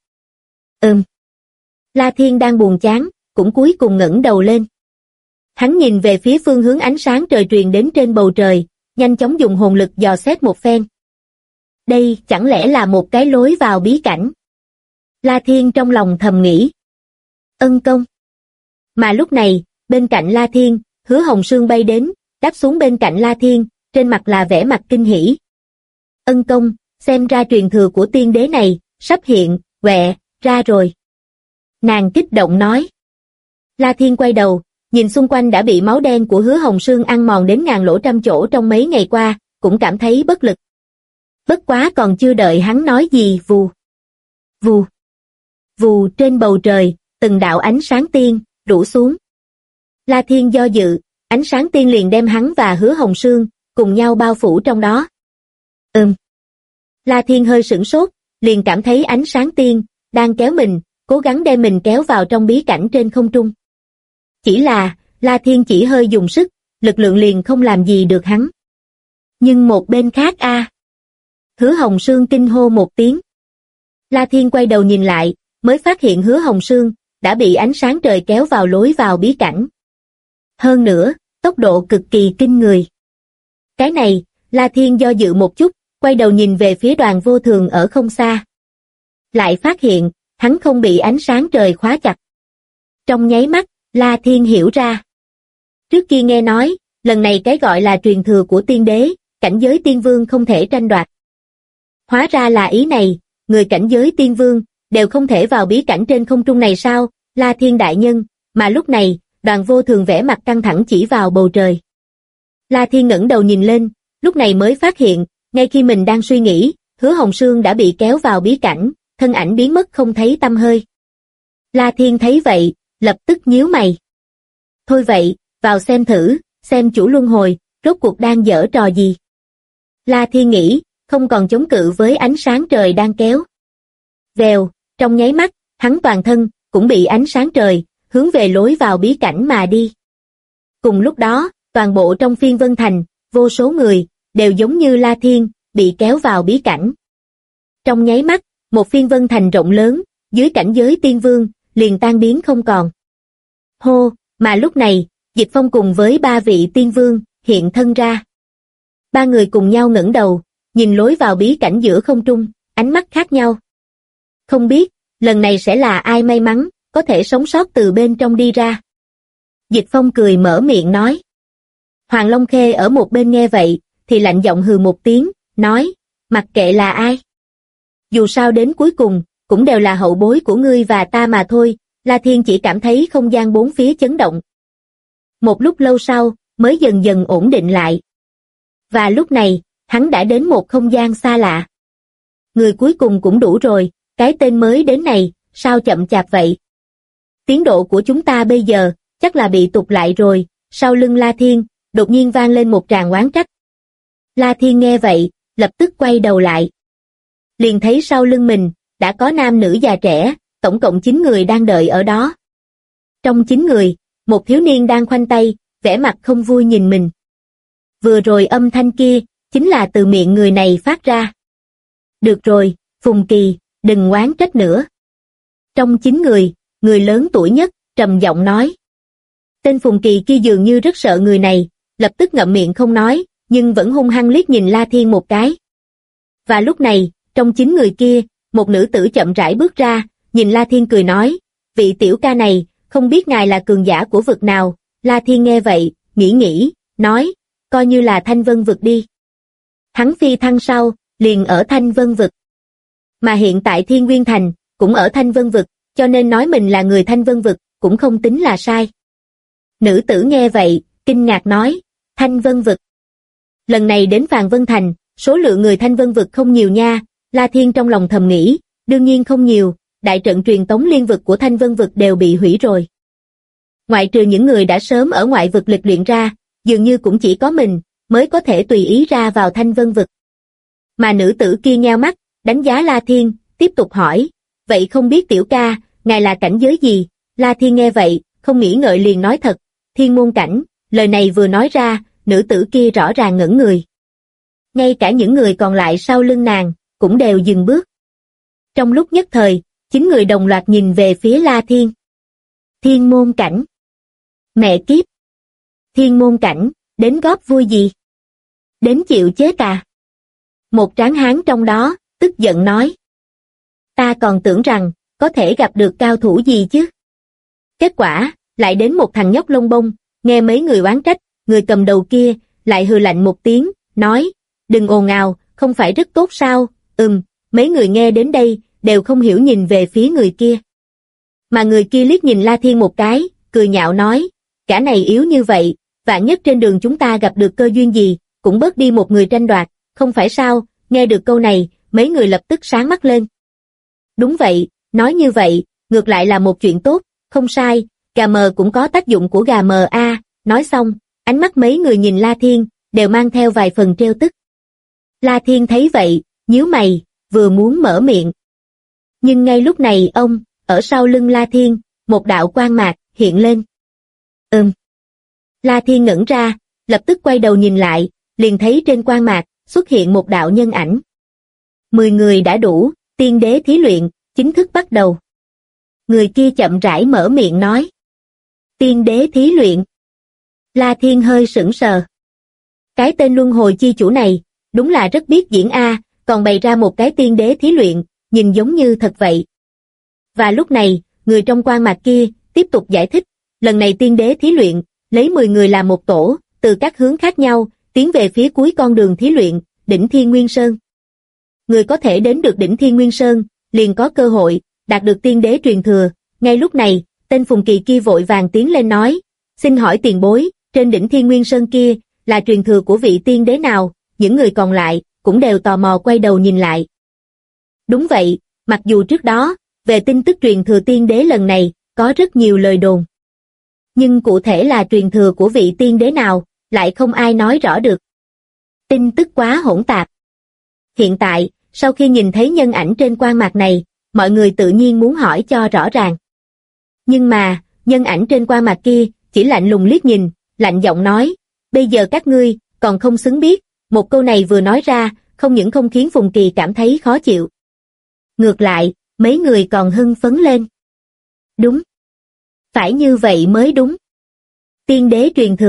La Thiên đang buồn chán, cũng cuối cùng ngẩng đầu lên. Hắn nhìn về phía phương hướng ánh sáng trời truyền đến trên bầu trời, nhanh chóng dùng hồn lực dò xét một phen. Đây chẳng lẽ là một cái lối vào bí cảnh? La Thiên trong lòng thầm nghĩ. Ân công. Mà lúc này, bên cạnh La Thiên, Hứa Hồng Sương bay đến, đáp xuống bên cạnh La Thiên, trên mặt là vẻ mặt kinh hỉ. Ân công, xem ra truyền thừa của Tiên Đế này, sắp hiện, ra rồi. Nàng kích động nói. La Thiên quay đầu, nhìn xung quanh đã bị máu đen của Hứa Hồng Sương ăn mòn đến ngàn lỗ trăm chỗ trong mấy ngày qua, cũng cảm thấy bất lực. Bất quá còn chưa đợi hắn nói gì, vù trên bầu trời, từng đạo ánh sáng tiên rủ xuống. La Thiên do dự, ánh sáng tiên liền đem hắn và Hứa Hồng Sương cùng nhau bao phủ trong đó. La Thiên hơi sửng sốt, liền cảm thấy ánh sáng tiên đang kéo mình, cố gắng đem mình kéo vào trong bí cảnh trên không trung. Chỉ là, La Thiên chỉ hơi dùng sức, lực lượng liền không làm gì được hắn. Nhưng một bên khác Hứa Hồng Sương kinh hô một tiếng. La Thiên quay đầu nhìn lại, mới phát hiện Hứa Hồng Sương đã bị ánh sáng trời kéo vào lối vào bí cảnh. Hơn nữa, tốc độ cực kỳ kinh người. Cái này, La Thiên do dự một chút, quay đầu nhìn về phía Đoàn Vô Thường ở không xa. Lại phát hiện, hắn không bị ánh sáng trời khóa chặt. Trong nháy mắt, La Thiên hiểu ra. Trước kia nghe nói, lần này cái gọi là truyền thừa của Tiên Đế, cảnh giới Tiên Vương không thể tranh đoạt. Hóa ra là ý này, người cảnh giới Tiên Vương đều không thể vào bí cảnh trên không trung này sao? La Thiên đại nhân, mà lúc này, Đoàn Vô Thường vẻ mặt căng thẳng chỉ vào bầu trời. La Thiên ngẩng đầu nhìn lên, lúc này mới phát hiện, ngay khi mình đang suy nghĩ, Hứa Hồng Sương đã bị kéo vào bí cảnh, thân ảnh biến mất không thấy tăm hơi. La Thiên thấy vậy, lập tức nhíu mày. Thôi vậy, vào xem thử, xem chủ luân hồi, rốt cuộc đang giở trò gì. La Thiên nghĩ, không còn chống cự với ánh sáng trời đang kéo. Vèo, trong nháy mắt, hắn toàn thân cũng bị ánh sáng trời hướng về lối vào bí cảnh mà đi. Cùng lúc đó, toàn bộ trong Phiên Vân Thành, vô số người đều giống như La Thiên, bị kéo vào bí cảnh. Trong nháy mắt, một Phiên Vân Thành rộng lớn, dưới cảnh giới Tiên Vương, liền tan biến không còn. Hô, mà lúc này, Dịch Phong cùng với ba vị Tiên Vương hiện thân ra. Ba người cùng nhau ngẩng đầu, nhìn lối vào bí cảnh giữa không trung, ánh mắt khác nhau. Không biết, lần này sẽ là ai may mắn, có thể sống sót từ bên trong đi ra. Dịch Phong cười mở miệng nói. Hoàng Long Khê ở một bên nghe vậy, thì lạnh giọng hừ một tiếng, nói, mặc kệ là ai. Dù sao đến cuối cùng, cũng đều là hậu bối của ngươi và ta mà thôi. La Thiên chỉ cảm thấy không gian bốn phía chấn động. Một lúc lâu sau, mới dần dần ổn định lại. Và lúc này, hắn đã đến một không gian xa lạ. Người cuối cùng cũng đủ rồi, cái tên mới đến này, sao chậm chạp vậy? Tiến độ của chúng ta bây giờ, chắc là bị tụt lại rồi. Sau lưng La Thiên, đột nhiên vang lên một tràng oán trách. La Thiên nghe vậy, lập tức quay đầu lại. Liền thấy sau lưng mình, đã có nam nữ già trẻ, tổng cộng 9 người đang đợi ở đó. Trong 9 người, một thiếu niên đang khoanh tay, vẻ mặt không vui nhìn mình. Vừa rồi âm thanh kia, chính là từ miệng người này phát ra. Được rồi, Phùng Kỳ, đừng oán trách nữa. Trong 9 người, người lớn tuổi nhất, trầm giọng nói. Tên Phùng Kỳ kia dường như rất sợ người này, lập tức ngậm miệng không nói, nhưng vẫn hung hăng liếc nhìn La Thiên một cái. Và lúc này, trong 9 người kia, một nữ tử chậm rãi bước ra, nhìn La Thiên cười nói, vị tiểu ca này, không biết ngài là cường giả của vực nào. La Thiên nghe vậy, nghĩ, nói, coi như là Thanh Vân vực đi. Hắn phi thăng sau, liền ở Thanh Vân vực. Mà hiện tại Thiên Nguyên Thành, cũng ở Thanh Vân vực, cho nên nói mình là người Thanh Vân vực, cũng không tính là sai. Nữ tử nghe vậy, kinh ngạc nói, Thanh Vân vực. Lần này đến Phàn Vân Thành, số lượng người Thanh Vân vực không nhiều nha. La Thiên trong lòng thầm nghĩ, đương nhiên không nhiều, đại trận truyền tống liên vực của Thanh Vân vực đều bị hủy rồi. Ngoại trừ những người đã sớm ở ngoại vực lịch luyện ra, dường như cũng chỉ có mình, mới có thể tùy ý ra vào Thanh Vân vực. Mà nữ tử kia nheo mắt, đánh giá La Thiên, tiếp tục hỏi, vậy không biết tiểu ca, ngài là cảnh giới gì? La Thiên nghe vậy, không nghĩ ngợi liền nói thật, thiên môn cảnh. Lời này vừa nói ra, nữ tử kia rõ ràng ngẩn người. Ngay cả những người còn lại sau lưng nàng, cũng đều dừng bước. Trong lúc nhất thời, 9 người đồng loạt nhìn về phía La Thiên. Thiên môn cảnh. Mẹ kiếp. Thiên môn cảnh, đến góp vui gì? Đến chịu chết à? Một tráng hán trong đó, tức giận nói. Ta còn tưởng rằng, có thể gặp được cao thủ gì chứ? Kết quả, lại đến một thằng nhóc lông bông, nghe mấy người oán trách, người cầm đầu kia, lại hừ lạnh một tiếng, nói, đừng ồn ào, không phải rất tốt sao? Mấy người nghe đến đây, đều không hiểu nhìn về phía người kia. Mà người kia liếc nhìn La Thiên một cái, cười nhạo nói, cả này yếu như vậy, vạn nhất trên đường chúng ta gặp được cơ duyên gì, cũng bớt đi một người tranh đoạt, không phải sao? Nghe được câu này, mấy người lập tức sáng mắt lên. Đúng vậy, nói như vậy, ngược lại là một chuyện tốt, không sai, gà mờ cũng có tác dụng của gà mờ a. Nói xong, ánh mắt mấy người nhìn La Thiên, đều mang theo vài phần trêu tức. La Thiên thấy vậy, nhíu mày, vừa muốn mở miệng. Nhưng ngay lúc này ở sau lưng La Thiên, một đạo quang mạc, hiện lên. La Thiên ngẩn ra, lập tức quay đầu nhìn lại, liền thấy trên quang mạc, xuất hiện một đạo nhân ảnh. 10 người đã đủ, tiên đế thí luyện, chính thức bắt đầu. Người kia chậm rãi mở miệng nói. Tiên đế thí luyện. La Thiên hơi sững sờ. Cái tên luân hồi chi chủ này, đúng là rất biết diễn a, còn bày ra một cái tiên đế thí luyện, nhìn giống như thật vậy. Và lúc này, người trong quan mạc kia, tiếp tục giải thích, lần này tiên đế thí luyện, lấy 10 người làm một tổ, từ các hướng khác nhau, tiến về phía cuối con đường thí luyện, đỉnh Thiên Nguyên Sơn. Người có thể đến được đỉnh Thiên Nguyên Sơn, liền có cơ hội, đạt được tiên đế truyền thừa. Ngay lúc này, tên Phùng Kỳ kia vội vàng tiến lên nói, xin hỏi tiền bối, trên đỉnh Thiên Nguyên Sơn kia, là truyền thừa của vị tiên đế nào? Những người còn lại, cũng đều tò mò quay đầu nhìn lại. Đúng vậy, mặc dù trước đó, về tin tức truyền thừa tiên đế lần này, có rất nhiều lời đồn. Nhưng cụ thể là truyền thừa của vị tiên đế nào, lại không ai nói rõ được. Tin tức quá hỗn tạp. Hiện tại, sau khi nhìn thấy nhân ảnh trên quang mạc này, mọi người tự nhiên muốn hỏi cho rõ ràng. Nhưng mà, nhân ảnh trên quang mạc kia, chỉ lạnh lùng liếc nhìn, lạnh giọng nói, bây giờ các ngươi, còn không xứng biết. Một câu này vừa nói ra, không những không khiến Phùng Kỳ cảm thấy khó chịu. Ngược lại, mấy người còn hưng phấn lên. Đúng. Phải như vậy mới đúng. Tiên đế truyền thừa,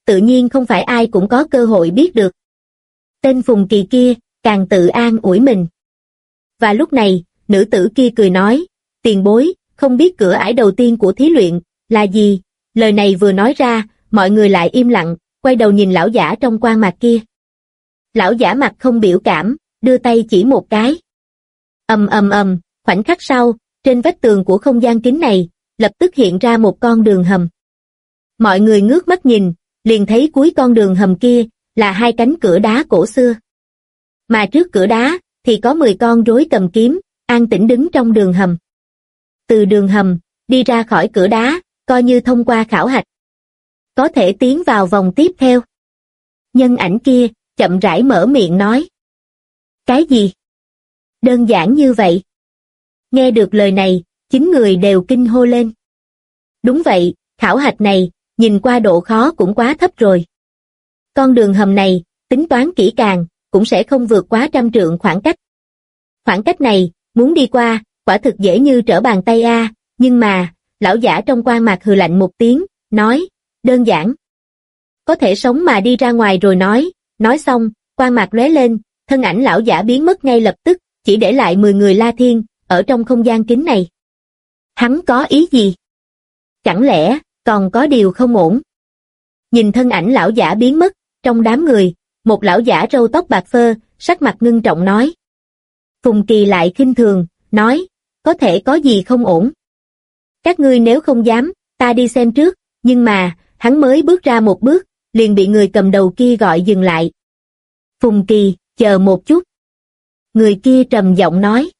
tự nhiên không phải ai cũng có cơ hội biết được. Tên Phùng Kỳ kia, càng tự an ủi mình. Và lúc này, nữ tử kia cười nói, tiền bối, không biết cửa ải đầu tiên của thí luyện là gì? Lời này vừa nói ra, mọi người lại im lặng, quay đầu nhìn lão giả trong quan mạc kia. Lão giả mặt không biểu cảm, đưa tay chỉ một cái. Khoảnh khắc sau, trên vách tường của không gian kính này, lập tức hiện ra một con đường hầm. Mọi người ngước mắt nhìn, liền thấy cuối con đường hầm kia, là hai cánh cửa đá cổ xưa. Mà trước cửa đá, thì có 10 con rối cầm kiếm, an tĩnh đứng trong đường hầm. Từ đường hầm, đi ra khỏi cửa đá, coi như thông qua khảo hạch. Có thể tiến vào vòng tiếp theo. Nhân ảnh kia, chậm rãi mở miệng nói. Cái gì? Đơn giản như vậy. Nghe được lời này, 9 người đều kinh hô lên. Đúng vậy, khảo hạch này, nhìn qua độ khó cũng quá thấp rồi. Con đường hầm này, tính toán kỹ càng, cũng sẽ không vượt quá 100 trượng khoảng cách. Khoảng cách này, muốn đi qua, quả thực dễ như trở bàn tay a, nhưng mà, lão giả trong quan mạc hừ lạnh một tiếng, nói, đơn giản. Có thể sống mà đi ra ngoài rồi nói xong, quan mạc lóe lên, thân ảnh lão giả biến mất ngay lập tức, chỉ để lại 10 người La Thiên, ở trong không gian kính này. Hắn có ý gì? Chẳng lẽ, còn có điều không ổn? Nhìn thân ảnh lão giả biến mất, trong đám người, một lão giả râu tóc bạc phơ, sắc mặt ngưng trọng nói. Phùng Kỳ lại khinh thường, nói, có thể có gì không ổn? Các ngươi nếu không dám, ta đi xem trước, nhưng mà, hắn mới bước ra một bước, liền bị người cầm đầu kia gọi dừng lại. Phùng Kỳ, chờ một chút. Người kia trầm giọng nói.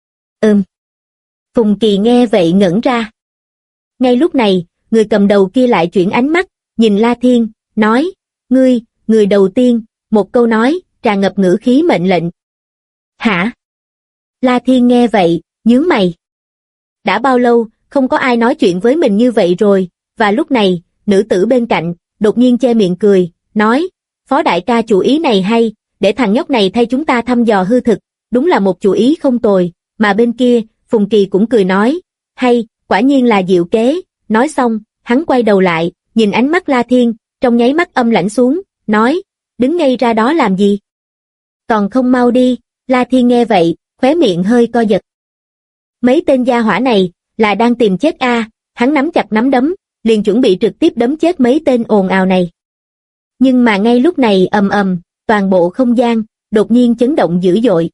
Phùng Kỳ nghe vậy ngẩn ra. Ngay lúc này, người cầm đầu kia lại chuyển ánh mắt, nhìn La Thiên, nói, người đầu tiên, một câu nói, tràn ngập ngữ khí mệnh lệnh. Hả? La Thiên nghe vậy, nhướng mày. Đã bao lâu, không có ai nói chuyện với mình như vậy rồi, và lúc này, nữ tử bên cạnh, đột nhiên che miệng cười, nói, Phó đại ca chủ ý này hay, để thằng nhóc này thay chúng ta thăm dò hư thực, đúng là một chủ ý không tồi, mà bên kia, Phùng Kỳ cũng cười nói, hay, quả nhiên là diệu kế, nói xong, hắn quay đầu lại, nhìn ánh mắt La Thiên, trong nháy mắt âm lãnh xuống, nói, đứng ngay ra đó làm gì? Còn không mau đi, La Thiên nghe vậy, khóe miệng hơi co giật. Mấy tên gia hỏa này, là đang tìm chết a, hắn nắm chặt nắm đấm, liền chuẩn bị trực tiếp đấm chết mấy tên ồn ào này. Nhưng mà ngay lúc này toàn bộ không gian, đột nhiên chấn động dữ dội.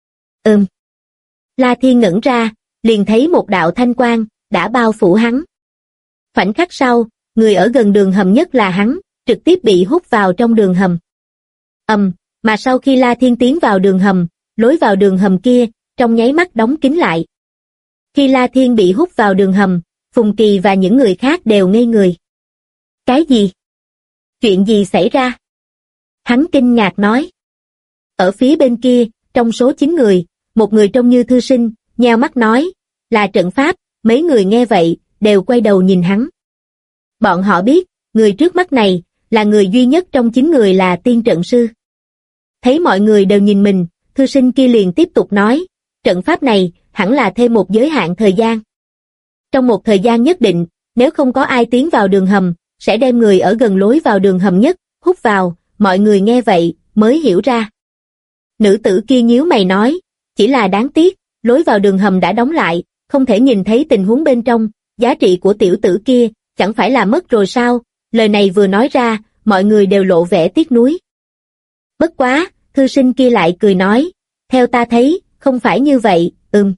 La Thiên ngẩn ra, liền thấy một đạo thanh quang, đã bao phủ hắn. Khoảnh khắc sau, người ở gần đường hầm nhất là hắn, trực tiếp bị hút vào trong đường hầm. Mà sau khi La Thiên tiến vào đường hầm, lối vào đường hầm kia, trong nháy mắt đóng kín lại. Khi La Thiên bị hút vào đường hầm, Phùng Kỳ và những người khác đều ngây người. Cái gì? Chuyện gì xảy ra? Hắn kinh ngạc nói. Ở phía bên kia, trong số 9 người, một người trông như thư sinh, nheo mắt nói, là trận pháp, mấy người nghe vậy, đều quay đầu nhìn hắn. Bọn họ biết, người trước mắt này, là người duy nhất trong 9 người là tiên trận sư. Thấy mọi người đều nhìn mình, thư sinh kia liền tiếp tục nói, trận pháp này, hẳn là thêm một giới hạn thời gian. Trong một thời gian nhất định, nếu không có ai tiến vào đường hầm, sẽ đem người ở gần lối vào đường hầm nhất, hút vào, mọi người nghe vậy, mới hiểu ra. Nữ tử kia nhíu mày nói, chỉ là đáng tiếc, lối vào đường hầm đã đóng lại, không thể nhìn thấy tình huống bên trong, giá trị của tiểu tử kia, chẳng phải là mất rồi sao? Lời này vừa nói ra, mọi người đều lộ vẻ tiếc nuối. Bất quá, thư sinh kia lại cười nói, theo ta thấy, không phải như vậy,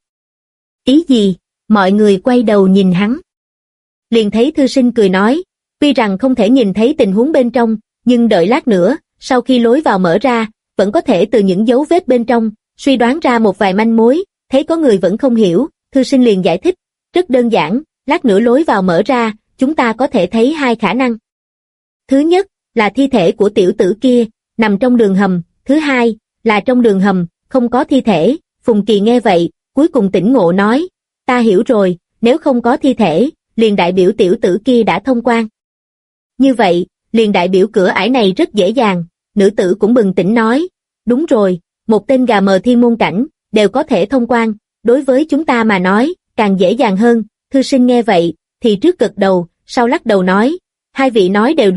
Ý gì? Mọi người quay đầu nhìn hắn. Liền thấy thư sinh cười nói, tuy rằng không thể nhìn thấy tình huống bên trong, nhưng đợi lát nữa, sau khi lối vào mở ra, vẫn có thể từ những dấu vết bên trong, suy đoán ra một vài manh mối, thấy có người vẫn không hiểu, thư sinh liền giải thích, rất đơn giản, lát nữa lối vào mở ra, chúng ta có thể thấy hai khả năng. Thứ nhất, là thi thể của tiểu tử kia, nằm trong đường hầm, thứ hai, là trong đường hầm, không có thi thể. Phùng Kỳ nghe vậy, cuối cùng tỉnh ngộ nói, ta hiểu rồi, nếu không có thi thể, liền đại biểu tiểu tử kia đã thông quan. Như vậy, liền đại biểu cửa ải này rất dễ dàng, nữ tử cũng bừng tỉnh nói, đúng rồi, một tên gà mờ thiên môn cảnh, đều có thể thông quan, đối với chúng ta mà nói, càng dễ dàng hơn. Thư sinh nghe vậy, thì trước gật đầu, sau lắc đầu nói, hai vị nói đều đúng,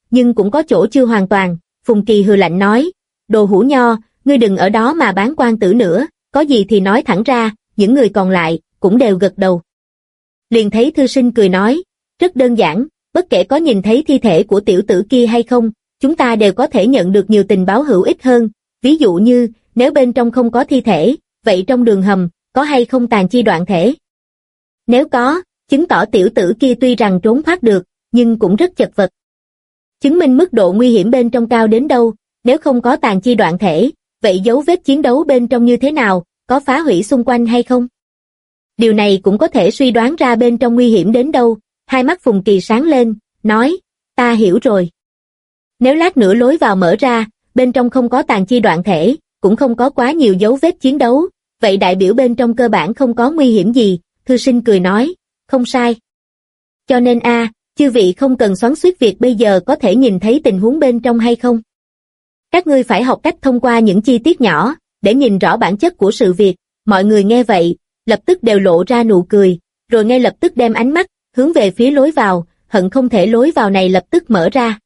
nhưng cũng có chỗ chưa hoàn toàn. Phùng Kỳ hừ lạnh nói, đồ hủ nho, ngươi đừng ở đó mà bán quan tử nữa, có gì thì nói thẳng ra. Những người còn lại cũng đều gật đầu. Liền thấy thư sinh cười nói, rất đơn giản, bất kể có nhìn thấy thi thể của tiểu tử kia hay không, chúng ta đều có thể nhận được nhiều tình báo hữu ích hơn. Ví dụ như, nếu bên trong không có thi thể, vậy trong đường hầm, có hay không tàn chi đoạn thể? Nếu có, chứng tỏ tiểu tử kia tuy rằng trốn thoát được, nhưng cũng rất chật vật. Chứng minh mức độ nguy hiểm bên trong cao đến đâu, nếu không có tàn chi đoạn thể, vậy dấu vết chiến đấu bên trong như thế nào, có phá hủy xung quanh hay không? Điều này cũng có thể suy đoán ra bên trong nguy hiểm đến đâu. Hai mắt Phùng Kỳ sáng lên, nói, ta hiểu rồi. Nếu lát nữa lối vào mở ra, bên trong không có tàn chi đoạn thể, cũng không có quá nhiều dấu vết chiến đấu, vậy đại biểu bên trong cơ bản không có nguy hiểm gì. Thư sinh cười nói, không sai. Cho nên chư vị không cần xoắn xuýt việc bây giờ có thể nhìn thấy tình huống bên trong hay không. Các ngươi phải học cách thông qua những chi tiết nhỏ, để nhìn rõ bản chất của sự việc. Mọi người nghe vậy, lập tức đều lộ ra nụ cười, rồi ngay lập tức đem ánh mắt hướng về phía lối vào, hận không thể lối vào này lập tức mở ra.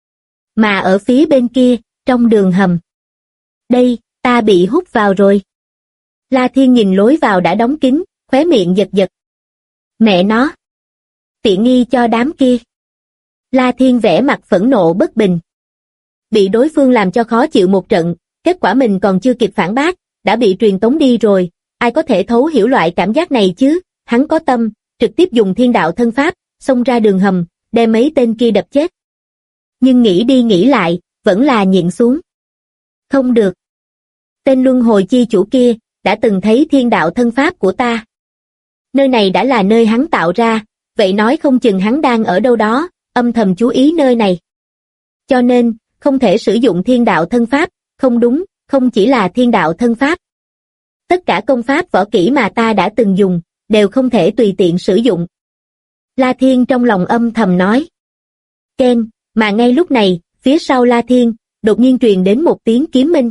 Mà ở phía bên kia, trong đường hầm. Đây, ta bị hút vào rồi. La Thiên nhìn lối vào đã đóng kín, khóe miệng giật giật. Mẹ nó! Tiện nghi cho đám kia. La Thiên vẻ mặt phẫn nộ bất bình. Bị đối phương làm cho khó chịu một trận, kết quả mình còn chưa kịp phản bác, đã bị truyền tống đi rồi. Ai có thể thấu hiểu loại cảm giác này chứ? Hắn có tâm, trực tiếp dùng thiên đạo thân pháp, xông ra đường hầm, đem mấy tên kia đập chết. Nhưng nghĩ đi nghĩ lại, vẫn là nhịn xuống. Không được. Tên luân hồi chi chủ kia, đã từng thấy thiên đạo thân pháp của ta. Nơi này đã là nơi hắn tạo ra, vậy nói không chừng hắn đang ở đâu đó, âm thầm chú ý nơi này. Cho nên, không thể sử dụng thiên đạo thân pháp, không đúng, không chỉ là thiên đạo thân pháp. Tất cả công pháp võ kỹ mà ta đã từng dùng, đều không thể tùy tiện sử dụng. La Thiên trong lòng âm thầm nói. Ken, mà ngay lúc này, phía sau La Thiên, đột nhiên truyền đến một tiếng kiếm minh.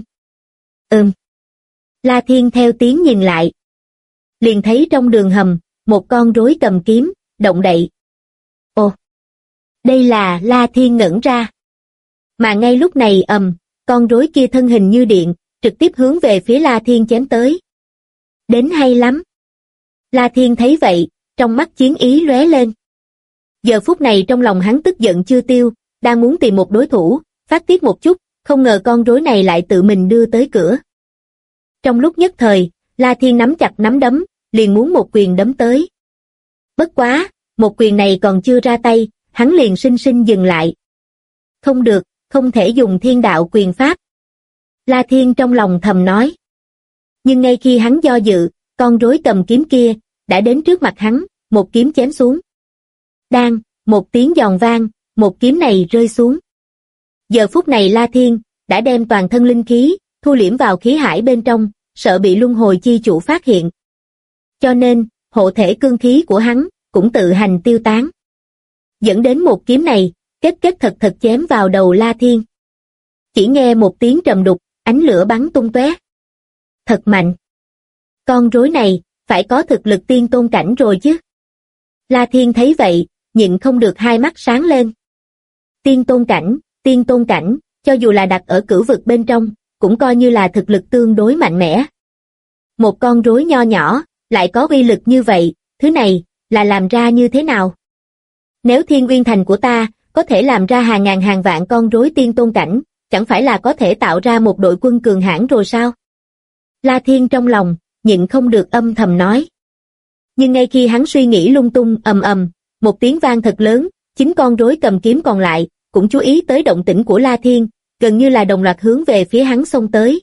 La Thiên theo tiếng nhìn lại. Liền thấy trong đường hầm, một con rối cầm kiếm, động đậy. Ồ! Đây là La Thiên ngẩn ra. Mà ngay lúc này con rối kia thân hình như điện, trực tiếp hướng về phía La Thiên chém tới. Đến hay lắm. La Thiên thấy vậy, trong mắt chiến ý lóe lên. Giờ phút này trong lòng hắn tức giận chưa tiêu, đang muốn tìm một đối thủ, phát tiết một chút, không ngờ con rối này lại tự mình đưa tới cửa. Trong lúc nhất thời, La Thiên nắm chặt nắm đấm, liền muốn một quyền đấm tới. Bất quá, một quyền này còn chưa ra tay, hắn liền sinh sinh dừng lại. Không được, không thể dùng thiên đạo quyền pháp. La Thiên trong lòng thầm nói. Nhưng ngay khi hắn do dự, con rối cầm kiếm kia, đã đến trước mặt hắn, một kiếm chém xuống. Đang, một tiếng giòn vang, một kiếm này rơi xuống. Giờ phút này La Thiên, đã đem toàn thân linh khí, thu liễm vào khí hải bên trong, sợ bị luân hồi chi chủ phát hiện. Cho nên, hộ thể cương khí của hắn, cũng tự hành tiêu tán. Dẫn đến một kiếm này, kết thật chém vào đầu La Thiên. Chỉ nghe một tiếng trầm đục, ánh lửa bắn tung tóe. Thật mạnh. Con rối này, phải có thực lực tiên tôn cảnh rồi chứ. La Thiên thấy vậy, nhịn không được hai mắt sáng lên. Tiên tôn cảnh, cho dù là đặt ở cửu vực bên trong, cũng coi như là thực lực tương đối mạnh mẽ. Một con rối nho nhỏ, lại có uy lực như vậy, thứ này, là làm ra như thế nào? Nếu Thiên Uyên Thành của ta, có thể làm ra hàng ngàn hàng vạn con rối tiên tôn cảnh, chẳng phải là có thể tạo ra một đội quân cường hãn rồi sao? La Thiên trong lòng, nhịn không được âm thầm nói. Nhưng ngay khi hắn suy nghĩ lung tung một tiếng vang thật lớn, chính con rối cầm kiếm còn lại, cũng chú ý tới động tĩnh của La Thiên, gần như là đồng loạt hướng về phía hắn xông tới.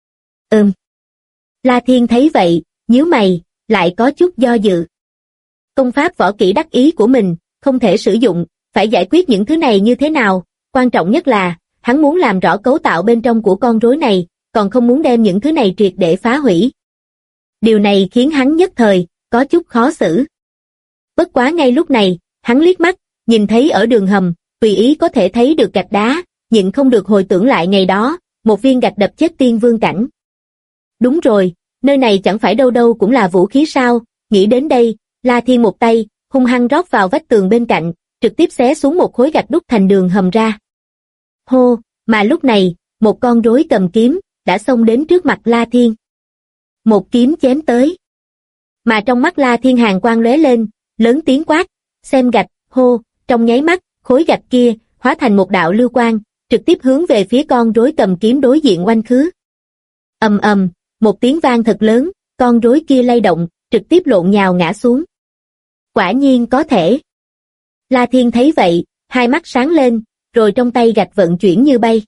La Thiên thấy vậy, nhíu mày, lại có chút do dự. Công pháp võ kỹ đắc ý của mình, không thể sử dụng, phải giải quyết những thứ này như thế nào, quan trọng nhất là, hắn muốn làm rõ cấu tạo bên trong của con rối này, còn không muốn đem những thứ này triệt để phá hủy. Điều này khiến hắn nhất thời, có chút khó xử. Bất quá ngay lúc này, hắn liếc mắt, nhìn thấy ở đường hầm, tùy ý có thể thấy được gạch đá, nhịn không được hồi tưởng lại ngày đó, một viên gạch đập chết tiên vương cảnh. Đúng rồi, nơi này chẳng phải đâu đâu cũng là vũ khí sao, nghĩ đến đây, La Thiên một tay, hung hăng rót vào vách tường bên cạnh, trực tiếp xé xuống một khối gạch đúc thành đường hầm ra. Hô, mà lúc này, một con rối cầm kiếm, đã xông đến trước mặt La Thiên. Một kiếm chém tới. Mà trong mắt La Thiên hàn quang lóe lên, lớn tiếng quát, xem gạch, hô, trong nháy mắt, khối gạch kia, hóa thành một đạo lưu quang, trực tiếp hướng về phía con rối cầm kiếm đối diện oanh khứ. Ầm ầm, một tiếng vang thật lớn, con rối kia lay động, trực tiếp lộn nhào ngã xuống. Quả nhiên có thể. La Thiên thấy vậy, hai mắt sáng lên, rồi trong tay gạch vận chuyển như bay.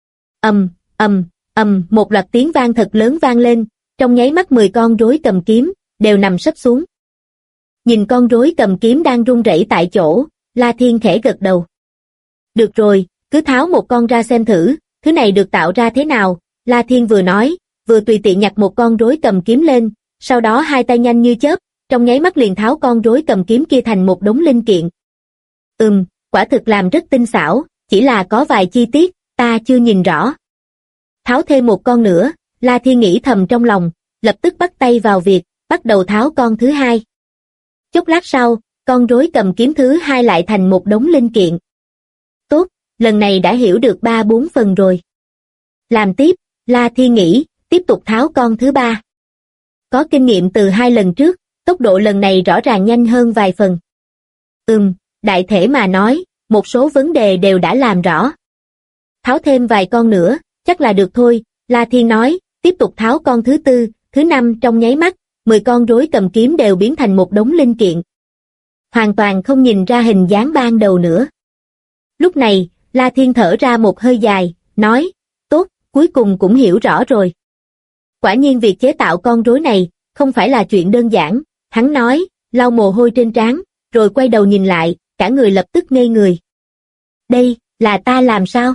Một loạt tiếng vang thật lớn vang lên, trong nháy mắt 10 con rối cầm kiếm, đều nằm sấp xuống. Nhìn con rối cầm kiếm đang run rẩy tại chỗ, La Thiên khẽ gật đầu. Được rồi, cứ tháo một con ra xem thử, thứ này được tạo ra thế nào, La Thiên vừa nói, vừa tùy tiện nhặt một con rối cầm kiếm lên, sau đó hai tay nhanh như chớp, trong nháy mắt liền tháo con rối cầm kiếm kia thành một đống linh kiện. Quả thực làm rất tinh xảo, chỉ là có vài chi tiết, ta chưa nhìn rõ. Tháo thêm một con nữa, La Thiên nghĩ thầm trong lòng, lập tức bắt tay vào việc, bắt đầu tháo con thứ hai. Chốc lát sau, con rối cầm kiếm thứ hai lại thành một đống linh kiện. Tốt, lần này đã hiểu được 3-4 phần rồi. Làm tiếp, La Thiên nghĩ, tiếp tục tháo con thứ ba. Có kinh nghiệm từ 2 lần trước, tốc độ lần này rõ ràng nhanh hơn vài phần. Đại thể mà nói, một số vấn đề đều đã làm rõ. Tháo thêm vài con nữa, chắc là được thôi, La Thiên nói, tiếp tục tháo con thứ tư, thứ năm trong nháy mắt, 10 con rối cầm kiếm đều biến thành một đống linh kiện. Hoàn toàn không nhìn ra hình dáng ban đầu nữa. Lúc này, La Thiên thở ra một hơi dài, nói, tốt, cuối cùng cũng hiểu rõ rồi. Quả nhiên việc chế tạo con rối này, không phải là chuyện đơn giản, hắn nói, lau mồ hôi trên trán, rồi quay đầu nhìn lại, cả người lập tức ngây người. Đây, là ta làm sao?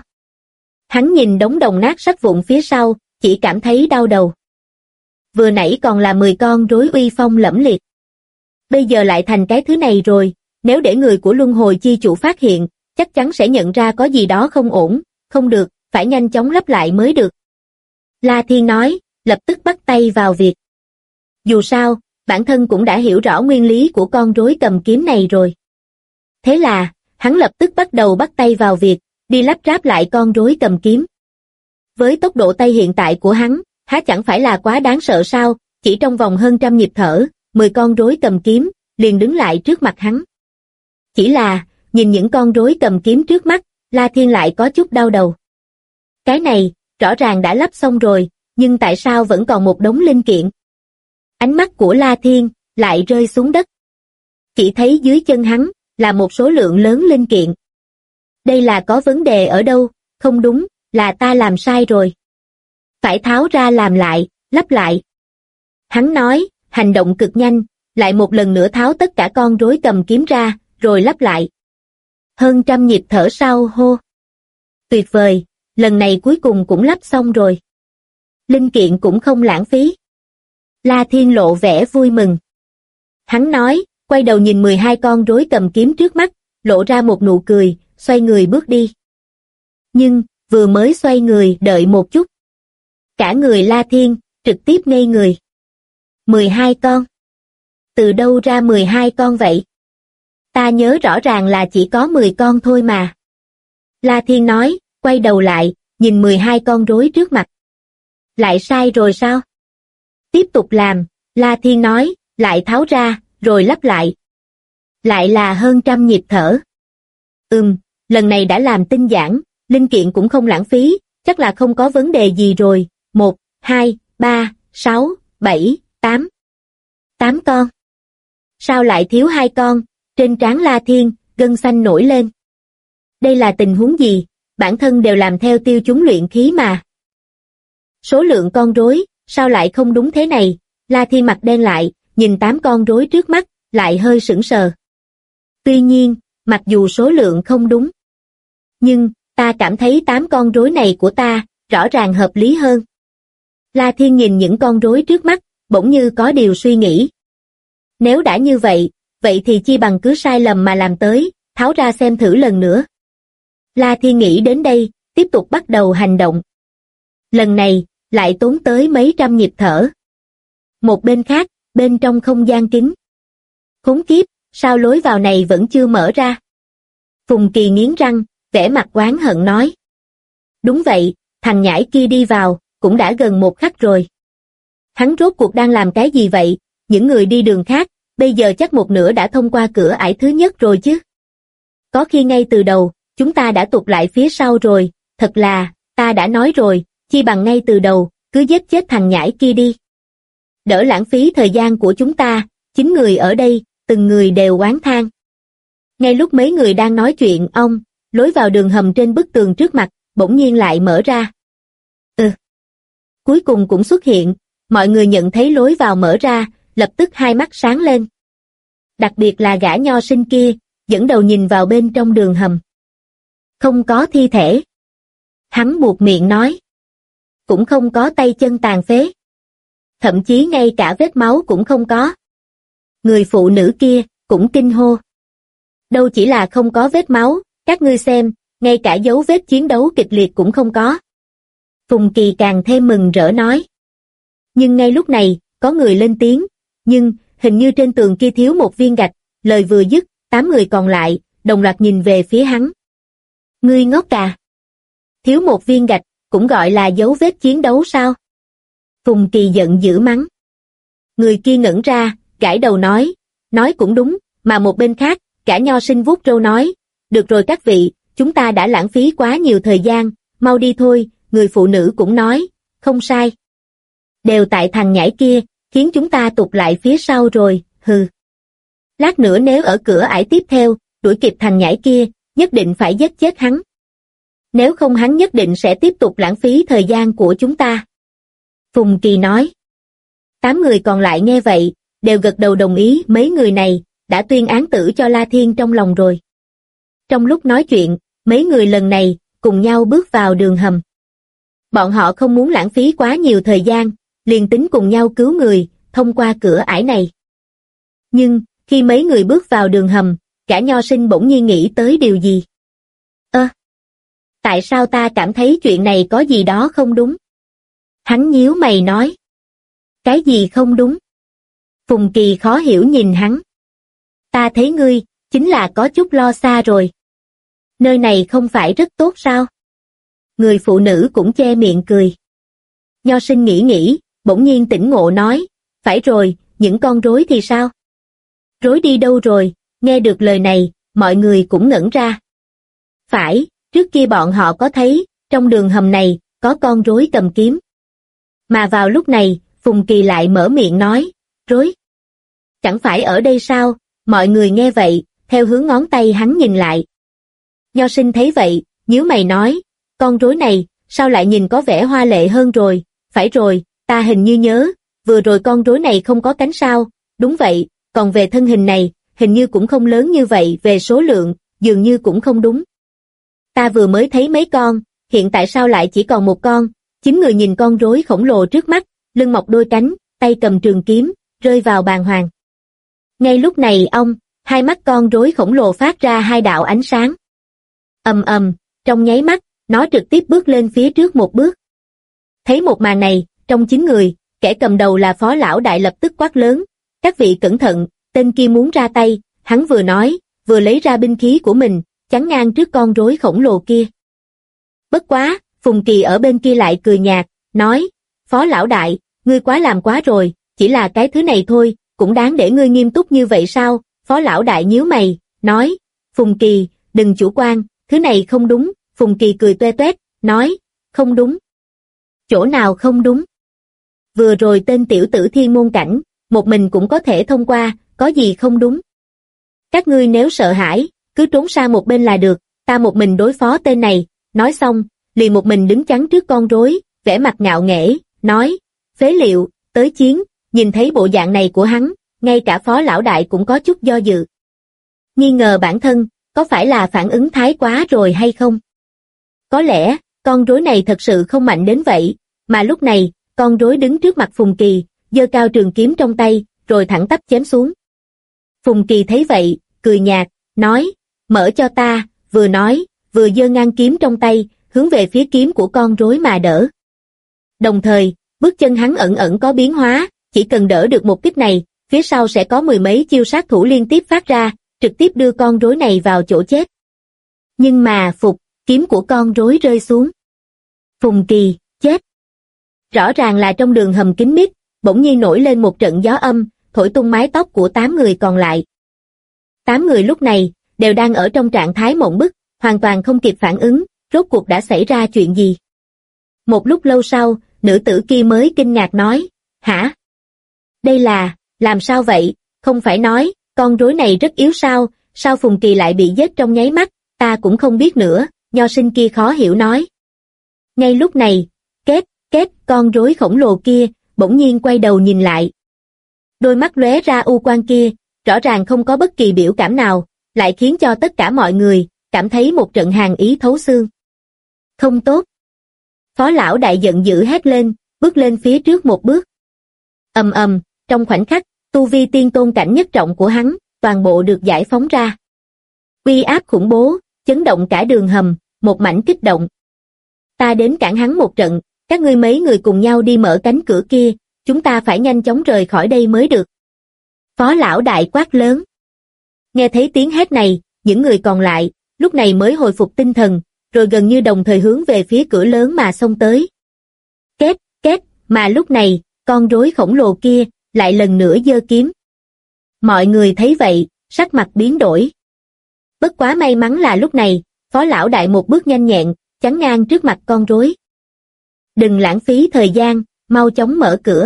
Hắn nhìn đống đồng nát sắt vụn phía sau, chỉ cảm thấy đau đầu. Vừa nãy còn là 10 con rối uy phong lẫm liệt. Bây giờ lại thành cái thứ này rồi, nếu để người của Luân Hồi Chi Chủ phát hiện, chắc chắn sẽ nhận ra có gì đó không ổn, không được, phải nhanh chóng lắp lại mới được. La Thiên nói, lập tức bắt tay vào việc. Dù sao, bản thân cũng đã hiểu rõ nguyên lý của con rối cầm kiếm này rồi. Thế là, hắn lập tức bắt tay vào việc, đi lắp ráp lại con rối cầm kiếm. Với tốc độ tay hiện tại của hắn, há chẳng phải là quá đáng sợ sao, chỉ trong vòng hơn trăm nhịp thở, 10 con rối cầm kiếm, liền đứng lại trước mặt hắn. Chỉ là, nhìn những con rối cầm kiếm trước mắt, La Thiên lại có chút đau đầu. Cái này, rõ ràng đã lắp xong rồi, nhưng tại sao vẫn còn một đống linh kiện? Ánh mắt của La Thiên, lại rơi xuống đất. Chỉ thấy dưới chân hắn, là một số lượng lớn linh kiện. Đây là có vấn đề ở đâu, không đúng, là ta làm sai rồi. Phải tháo ra làm lại, lắp lại. Hắn nói, hành động cực nhanh, lại một lần nữa tháo tất cả con rối cầm kiếm ra, rồi lắp lại. Hơn trăm nhịp thở sau hô. Tuyệt vời, lần này cuối cùng cũng lắp xong rồi. Linh kiện cũng không lãng phí. La Thiên lộ vẻ vui mừng. Hắn nói, quay đầu nhìn 12 con rối cầm kiếm trước mắt, lộ ra một nụ cười, xoay người bước đi. Nhưng, vừa mới xoay người đợi một chút. Cả người La Thiên, trực tiếp ngây người. 12 con. Từ đâu ra 12 con vậy? Ta nhớ rõ ràng là chỉ có 10 con thôi mà. La Thiên nói, quay đầu lại, nhìn 12 con rối trước mặt. Lại sai rồi sao? Tiếp tục làm, La Thiên nói, lại tháo ra, rồi lắp lại. Lại là hơn trăm nhịp thở. Lần này đã làm tinh giản, linh kiện cũng không lãng phí, chắc là không có vấn đề gì rồi. 1, 2, 3, 6, 7, 8. 8 con. Sao lại thiếu 2 con? Trên trán La Thiên, gân xanh nổi lên. Đây là tình huống gì? Bản thân đều làm theo tiêu chúng luyện khí mà. Số lượng con rối, sao lại không đúng thế này? La Thiên mặt đen lại, nhìn 8 con rối trước mắt, lại hơi sững sờ. Tuy nhiên, mặc dù số lượng không đúng, nhưng, ta cảm thấy 8 con rối này của ta, rõ ràng hợp lý hơn. La Thiên nhìn những con rối trước mắt, bỗng như có điều suy nghĩ. Nếu đã như vậy, vậy thì chi bằng cứ sai lầm mà làm tới, tháo ra xem thử lần nữa. La Thiên nghĩ đến đây, tiếp tục bắt đầu hành động. Lần này, lại tốn tới mấy trăm nhịp thở. Một bên khác, bên trong không gian kín. Khốn kiếp, sao lối vào này vẫn chưa mở ra? Phùng Kỳ nghiến răng, vẻ mặt oán hận nói. Đúng vậy, thằng nhãi kia đi vào, cũng đã gần 1 khắc rồi. Hắn rốt cuộc đang làm cái gì vậy? Những người đi đường khác, bây giờ chắc một nửa đã thông qua cửa ải thứ nhất rồi chứ. Có khi ngay từ đầu, chúng ta đã tụt lại phía sau rồi, thật là, ta đã nói rồi, chi bằng ngay từ đầu, cứ giết chết thằng nhãi kia đi. Đỡ lãng phí thời gian của chúng ta, 9 người ở đây, từng người đều oán than. Ngay lúc mấy người đang nói chuyện, lối vào đường hầm trên bức tường trước mặt, bỗng nhiên lại mở ra. Cuối cùng cũng xuất hiện, mọi người nhận thấy lối vào mở ra, lập tức hai mắt sáng lên. Đặc biệt là gã nho sinh kia, dẫn đầu nhìn vào bên trong đường hầm. Không có thi thể. Hắn buột miệng nói. Cũng không có tay chân tàn phế. Thậm chí ngay cả vết máu cũng không có. Người phụ nữ kia cũng kinh hô. Đâu chỉ là không có vết máu, các ngươi xem, ngay cả dấu vết chiến đấu kịch liệt cũng không có. Phùng Kỳ càng thêm mừng rỡ nói. Nhưng ngay lúc này, có người lên tiếng, nhưng, hình như trên tường kia thiếu một viên gạch, lời vừa dứt, 8 người còn lại, đồng loạt nhìn về phía hắn. Ngươi ngốc à? Thiếu một viên gạch, cũng gọi là dấu vết chiến đấu sao? Phùng Kỳ giận dữ mắng. Người kia ngẩn ra, gãi đầu nói cũng đúng, mà một bên khác, cả nho sinh vuốt râu nói, được rồi các vị, chúng ta đã lãng phí quá nhiều thời gian, mau đi thôi, người phụ nữ cũng nói, không sai. Đều tại thằng nhãi kia, khiến chúng ta tụt lại phía sau rồi, hừ. Lát nữa nếu ở cửa ải tiếp theo, đuổi kịp thằng nhãi kia, nhất định phải giết chết hắn. Nếu không hắn nhất định sẽ tiếp tục lãng phí thời gian của chúng ta. Phùng Kỳ nói. 8 người còn lại nghe vậy, đều gật đầu đồng ý mấy người này, đã tuyên án tử cho La Thiên trong lòng rồi. Trong lúc nói chuyện, mấy người lần này, cùng nhau bước vào đường hầm. Bọn họ không muốn lãng phí quá nhiều thời gian, liền tính cùng nhau cứu người, thông qua cửa ải này. Nhưng, khi mấy người bước vào đường hầm, cả nho sinh bỗng nhiên nghĩ tới điều gì. Tại sao ta cảm thấy chuyện này có gì đó không đúng? Hắn nhíu mày nói. Cái gì không đúng? Phùng Kỳ khó hiểu nhìn hắn. Ta thấy ngươi, chính là có chút lo xa rồi. Nơi này không phải rất tốt sao? Người phụ nữ cũng che miệng cười. Nho sinh nghĩ, bỗng nhiên tỉnh ngộ nói, phải rồi, những con rối thì sao? Rối đi đâu rồi? Nghe được lời này, mọi người cũng ngẩn ra. Phải, trước kia bọn họ có thấy, trong đường hầm này, có con rối cầm kiếm. Mà vào lúc này, Phùng Kỳ lại mở miệng nói, rối. Chẳng phải ở đây sao? Mọi người nghe vậy, theo hướng ngón tay hắn nhìn lại. Nho sinh thấy vậy, nhíu mày nói, con rối này, sao lại nhìn có vẻ hoa lệ hơn rồi? Phải rồi, ta hình như nhớ, vừa rồi con rối này không có cánh sao? Đúng vậy, còn về thân hình này, hình như cũng không lớn như vậy, về số lượng, dường như cũng không đúng. Ta vừa mới thấy mấy con, hiện tại sao lại chỉ còn một con? 9 người nhìn con rối khổng lồ trước mắt, lưng mọc đôi cánh, tay cầm trường kiếm, rơi vào bàng hoàng. Ngay lúc này hai mắt con rối khổng lồ phát ra 2 đạo ánh sáng. Trong nháy mắt, nó trực tiếp bước lên phía trước một bước. Thấy một màn này, trong 9 người, kẻ cầm đầu là Phó Lão Đại lập tức quát lớn, các vị cẩn thận, tên kia muốn ra tay, hắn vừa nói, vừa lấy ra binh khí của mình, chắn ngang trước con rối khổng lồ kia. Bất quá, Phùng Kỳ ở bên kia lại cười nhạt, nói, Phó Lão Đại, ngươi quá làm quá rồi, chỉ là cái thứ này thôi, cũng đáng để ngươi nghiêm túc như vậy sao? Phó Lão Đại nhíu mày, nói, Phùng Kỳ, đừng chủ quan, thứ này không đúng. Phùng Kỳ cười toe toét, nói, không đúng. Chỗ nào không đúng? Vừa rồi tên tiểu tử thiên môn cảnh, một mình cũng có thể thông qua, có gì không đúng? Các ngươi nếu sợ hãi, cứ trốn sang một bên là được, ta một mình đối phó tên này. Nói xong, liền một mình đứng chắn trước con rối, vẻ mặt ngạo nghễ, nói, phế liệu, tới chiến. Nhìn thấy bộ dạng này của hắn, ngay cả Phó Lão Đại cũng có chút do dự. Nghi ngờ bản thân, có phải là phản ứng thái quá rồi hay không? Có lẽ, con rối này thật sự không mạnh đến vậy, mà lúc này, con rối đứng trước mặt Phùng Kỳ, giơ cao trường kiếm trong tay, rồi thẳng tắp chém xuống. Phùng Kỳ thấy vậy, cười nhạt, nói, mở cho ta, vừa nói, vừa giơ ngang kiếm trong tay, hướng về phía kiếm của con rối mà đỡ. Đồng thời, bước chân hắn ẩn ẩn có biến hóa, chỉ cần đỡ được một kích này, phía sau sẽ có 10 mấy chiêu sát thủ liên tiếp phát ra, trực tiếp đưa con rối này vào chỗ chết. Nhưng mà, kiếm của con rối rơi xuống. Phùng Kỳ, chết. Rõ ràng là trong đường hầm kín mít, bỗng nhiên nổi lên một trận gió âm, thổi tung mái tóc của 8 người còn lại. 8 người lúc này, đều đang ở trong trạng thái mộng bức, hoàn toàn không kịp phản ứng, rốt cuộc đã xảy ra chuyện gì. Một lúc lâu sau, nữ tử kia mới kinh ngạc nói, hả? Đây là, làm sao vậy, không phải nói, con rối này rất yếu sao Phùng Kỳ lại bị giết trong nháy mắt, ta cũng không biết nữa, nho sinh kia khó hiểu nói. Ngay lúc này, con rối khổng lồ kia, bỗng nhiên quay đầu nhìn lại. Đôi mắt lóe ra u quang kia, rõ ràng không có bất kỳ biểu cảm nào, lại khiến cho tất cả mọi người, cảm thấy một trận hàn ý thấu xương. Không tốt. Phó lão đại giận dữ hét lên, bước lên phía trước một bước. Ầm, trong khoảnh khắc, tu vi tiên tôn cảnh nhất trọng của hắn, toàn bộ được giải phóng ra. Uy áp khủng bố, chấn động cả đường hầm, một mảnh kích động. Ta đến cản hắn một trận, các ngươi mấy người cùng nhau đi mở cánh cửa kia, chúng ta phải nhanh chóng rời khỏi đây mới được. Phó lão đại quát lớn. Nghe thấy tiếng hét này, những người còn lại, lúc này mới hồi phục tinh thần, rồi gần như đồng thời hướng về phía cửa lớn mà xông tới. Két, mà lúc này, con rối khổng lồ kia, lại lần nữa giơ kiếm. Mọi người thấy vậy, sắc mặt biến đổi. Bất quá may mắn là lúc này, phó lão đại một bước nhanh nhẹn, chắn ngang trước mặt con rối. Đừng lãng phí thời gian, mau chóng mở cửa.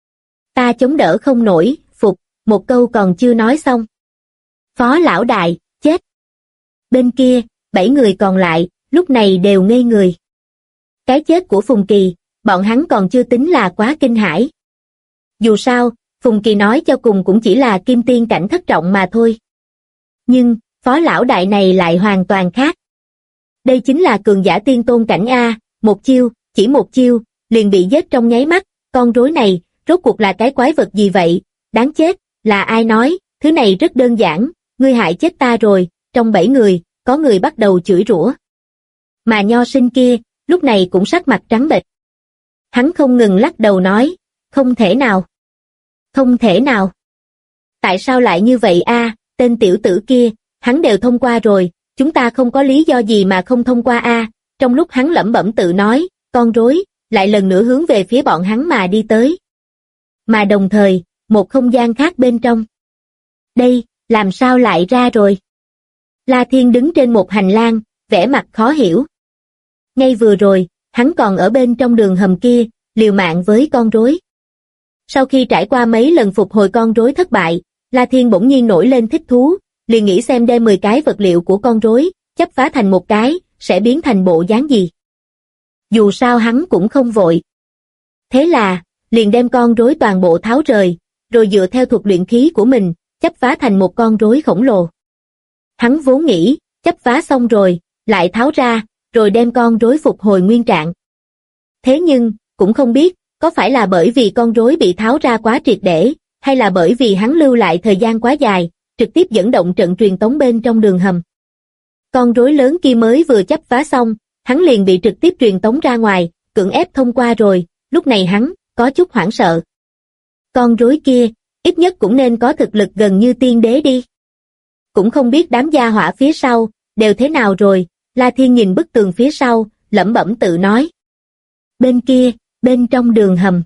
Ta chống đỡ không nổi, phục, một câu còn chưa nói xong. Phó lão đại, chết. Bên kia, 7 người còn lại, lúc này đều ngây người. Cái chết của Phùng Kỳ, bọn hắn còn chưa tính là quá kinh hãi. Dù sao, Phùng Kỳ nói cho cùng cũng chỉ là kim tiên cảnh thất trọng mà thôi. Nhưng, phó lão đại này lại hoàn toàn khác. Đây chính là cường giả tiên tôn cảnh A, chỉ một chiêu, liền bị giết trong nháy mắt, con rối này, rốt cuộc là cái quái vật gì vậy, đáng chết, là ai nói, thứ này rất đơn giản, ngươi hại chết ta rồi, trong 7 người, có người bắt đầu chửi rủa. Mà nho sinh kia, lúc này cũng sắc mặt trắng bệch. Hắn không ngừng lắc đầu nói, không thể nào. Không thể nào. Tại sao lại như vậy a? Tên tiểu tử kia, hắn đều thông qua rồi, chúng ta không có lý do gì mà không thông qua a. Trong lúc hắn lẩm bẩm tự nói, con rối lại lần nữa hướng về phía bọn hắn mà đi tới. Mà đồng thời, một không gian khác bên trong. Đây, làm sao lại ra rồi? La Thiên đứng trên một hành lang, vẻ mặt khó hiểu. Ngay vừa rồi, hắn còn ở bên trong đường hầm kia, liều mạng với con rối. Sau khi trải qua mấy lần phục hồi con rối thất bại, La Thiên bỗng nhiên nổi lên thích thú, liền nghĩ xem đem 10 cái vật liệu của con rối, chấp phá thành một cái, sẽ biến thành bộ dáng gì. Dù sao hắn cũng không vội. Thế là, liền đem con rối toàn bộ tháo rời, rồi dựa theo thuật luyện khí của mình, chấp phá thành một con rối khổng lồ. Hắn vốn nghĩ, chấp phá xong rồi, lại tháo ra, rồi đem con rối phục hồi nguyên trạng. Thế nhưng, cũng không biết, có phải là bởi vì con rối bị tháo ra quá triệt để, hay là bởi vì hắn lưu lại thời gian quá dài, trực tiếp dẫn động trận truyền tống bên trong đường hầm. Con rối lớn kia mới vừa chấp phá xong, hắn liền bị trực tiếp truyền tống ra ngoài, cưỡng ép thông qua rồi, lúc này hắn, có chút hoảng sợ. Con rối kia, ít nhất cũng nên có thực lực gần như tiên đế đi. Cũng không biết đám gia hỏa phía sau, đều thế nào rồi, La Thiên nhìn bức tường phía sau, lẩm bẩm tự nói. Bên kia, bên trong đường hầm.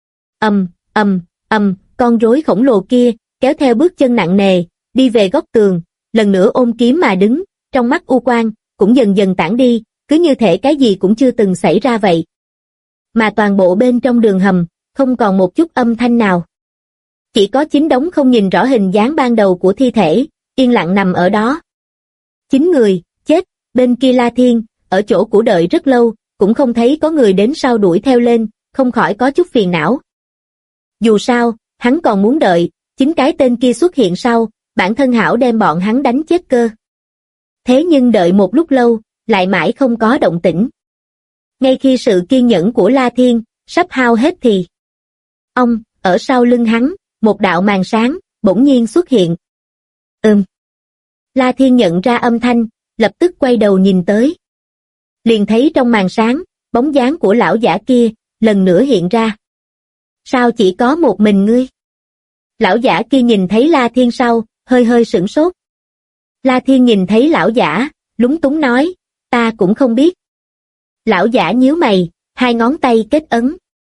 Con rối khổng lồ kia, kéo theo bước chân nặng nề, đi về góc tường, lần nữa ôm kiếm mà đứng, trong mắt u quang, cũng dần dần tản đi, cứ như thể cái gì cũng chưa từng xảy ra vậy. Mà toàn bộ bên trong đường hầm, không còn một chút âm thanh nào. Chỉ có 9 đống không nhìn rõ hình dáng ban đầu của thi thể, yên lặng nằm ở đó. 9 người, chết, bên kia La Thiên, ở chỗ cũ đợi rất lâu, cũng không thấy có người đến sau đuổi theo lên, không khỏi có chút phiền não. Dù sao, hắn còn muốn đợi, 9 cái tên kia xuất hiện sau, bản thân hảo đem bọn hắn đánh chết cơ. Thế nhưng đợi một lúc lâu, lại mãi không có động tĩnh. Ngay khi sự kiên nhẫn của La Thiên, sắp hao hết thì. Ở sau lưng hắn, một đạo màn sáng, bỗng nhiên xuất hiện. La Thiên nhận ra âm thanh, lập tức quay đầu nhìn tới. Liền thấy trong màn sáng, bóng dáng của lão giả kia, lần nữa hiện ra. Sao chỉ có một mình ngươi? Lão giả kia nhìn thấy La Thiên sau, hơi sửng sốt. La Thiên nhìn thấy lão giả, lúng túng nói, ta cũng không biết. Lão giả nhíu mày, hai ngón tay kết ấn.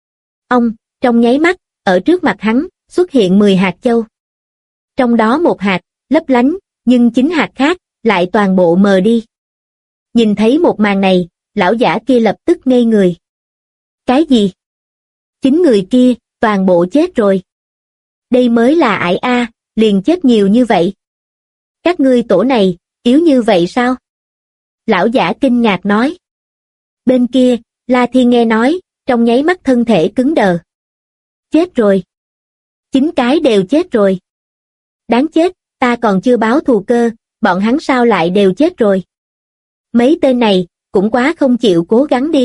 Trong nháy mắt, ở trước mặt hắn, xuất hiện 10 hạt châu. Trong đó một hạt, lấp lánh, nhưng 9 hạt khác, lại toàn bộ mờ đi. Nhìn thấy một màn này, lão giả kia lập tức ngây người. Cái gì? 9 người kia, toàn bộ chết rồi. Đây mới là ải a, liền chết nhiều như vậy. Các ngươi tổ này, yếu như vậy sao? Lão giả kinh ngạc nói. Bên kia, La Thiên nghe nói, trong nháy mắt thân thể cứng đờ. Chết rồi. 9 cái đều chết rồi. Đáng chết, ta còn chưa báo thù cơ, bọn hắn sao lại đều chết rồi. Mấy tên này, cũng quá không chịu cố gắng đi.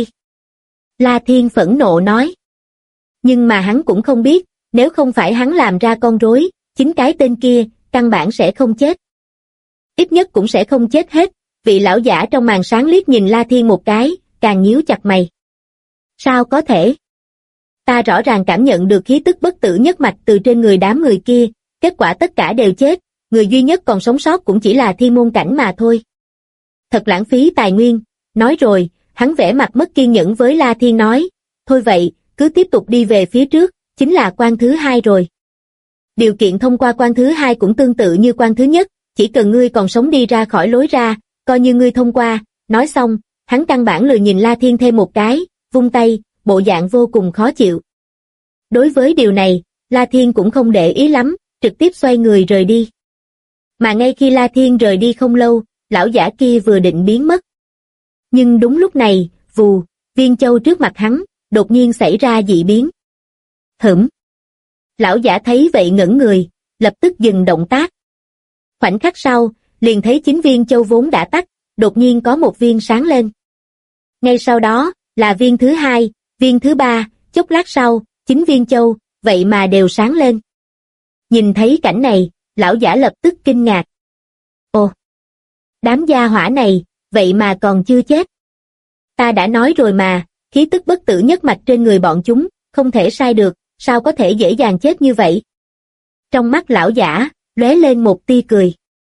La Thiên phẫn nộ nói. Nhưng mà hắn cũng không biết, nếu không phải hắn làm ra con rối, 9 cái tên kia, căn bản sẽ không chết. Ít nhất cũng sẽ không chết hết, vị lão giả trong màn sáng liếc nhìn La Thiên một cái, càng nhíu chặt mày. Sao có thể? Ta rõ ràng cảm nhận được khí tức bất tử nhất mạch từ trên người đám người kia, kết quả tất cả đều chết, người duy nhất còn sống sót cũng chỉ là thiên môn cảnh mà thôi. Thật lãng phí tài nguyên, nói rồi, hắn vẻ mặt mất kiên nhẫn với La Thiên nói, thôi vậy, cứ tiếp tục đi về phía trước, chính là quan thứ hai rồi. Điều kiện thông qua quan thứ hai cũng tương tự như quan thứ nhất, chỉ cần ngươi còn sống đi ra khỏi lối ra, coi như ngươi thông qua, nói xong, hắn căn bản lười nhìn La Thiên thêm một cái, vung tay, bộ dạng vô cùng khó chịu. Đối với điều này, La Thiên cũng không để ý lắm, trực tiếp xoay người rời đi. Mà ngay khi La Thiên rời đi không lâu, lão giả kia vừa định biến mất. Nhưng đúng lúc này, vù, viên châu trước mặt hắn, đột nhiên xảy ra dị biến. Hửm. Lão giả thấy vậy ngẩn người, lập tức dừng động tác. Khoảnh khắc sau, liền thấy 9 viên châu vốn đã tắt, đột nhiên có một viên sáng lên. Ngay sau đó, là viên thứ hai, viên thứ ba, chốc lát sau, 9 viên châu, vậy mà đều sáng lên. Nhìn thấy cảnh này, lão giả lập tức kinh ngạc. Ồ! Đám gia hỏa này, vậy mà còn chưa chết. Ta đã nói rồi mà, khí tức bất tử nhất mạch trên người bọn chúng, không thể sai được, sao có thể dễ dàng chết như vậy? Trong mắt lão giả, lóe lên một tia cười.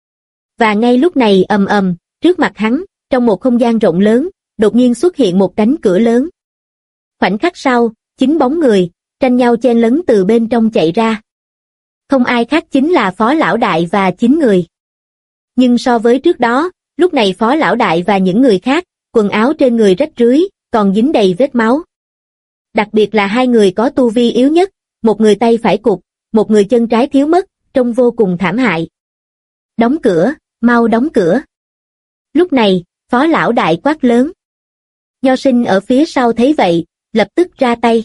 Và ngay lúc này ầm ầm, trước mặt hắn, trong một không gian rộng lớn, đột nhiên xuất hiện một cánh cửa lớn. Khoảnh khắc sau, 9 bóng người, tranh nhau chen lấn từ bên trong chạy ra. Không ai khác chính là Phó Lão Đại và 9 người. Nhưng so với trước đó, lúc này Phó Lão Đại và những người khác, quần áo trên người rách rưới, còn dính đầy vết máu. Đặc biệt là hai người có tu vi yếu nhất, một người tay phải cụt, một người chân trái thiếu mất, trông vô cùng thảm hại. Đóng cửa, mau đóng cửa. Lúc này, Phó Lão Đại quát lớn. Nho Sinh ở phía sau thấy vậy, lập tức ra tay.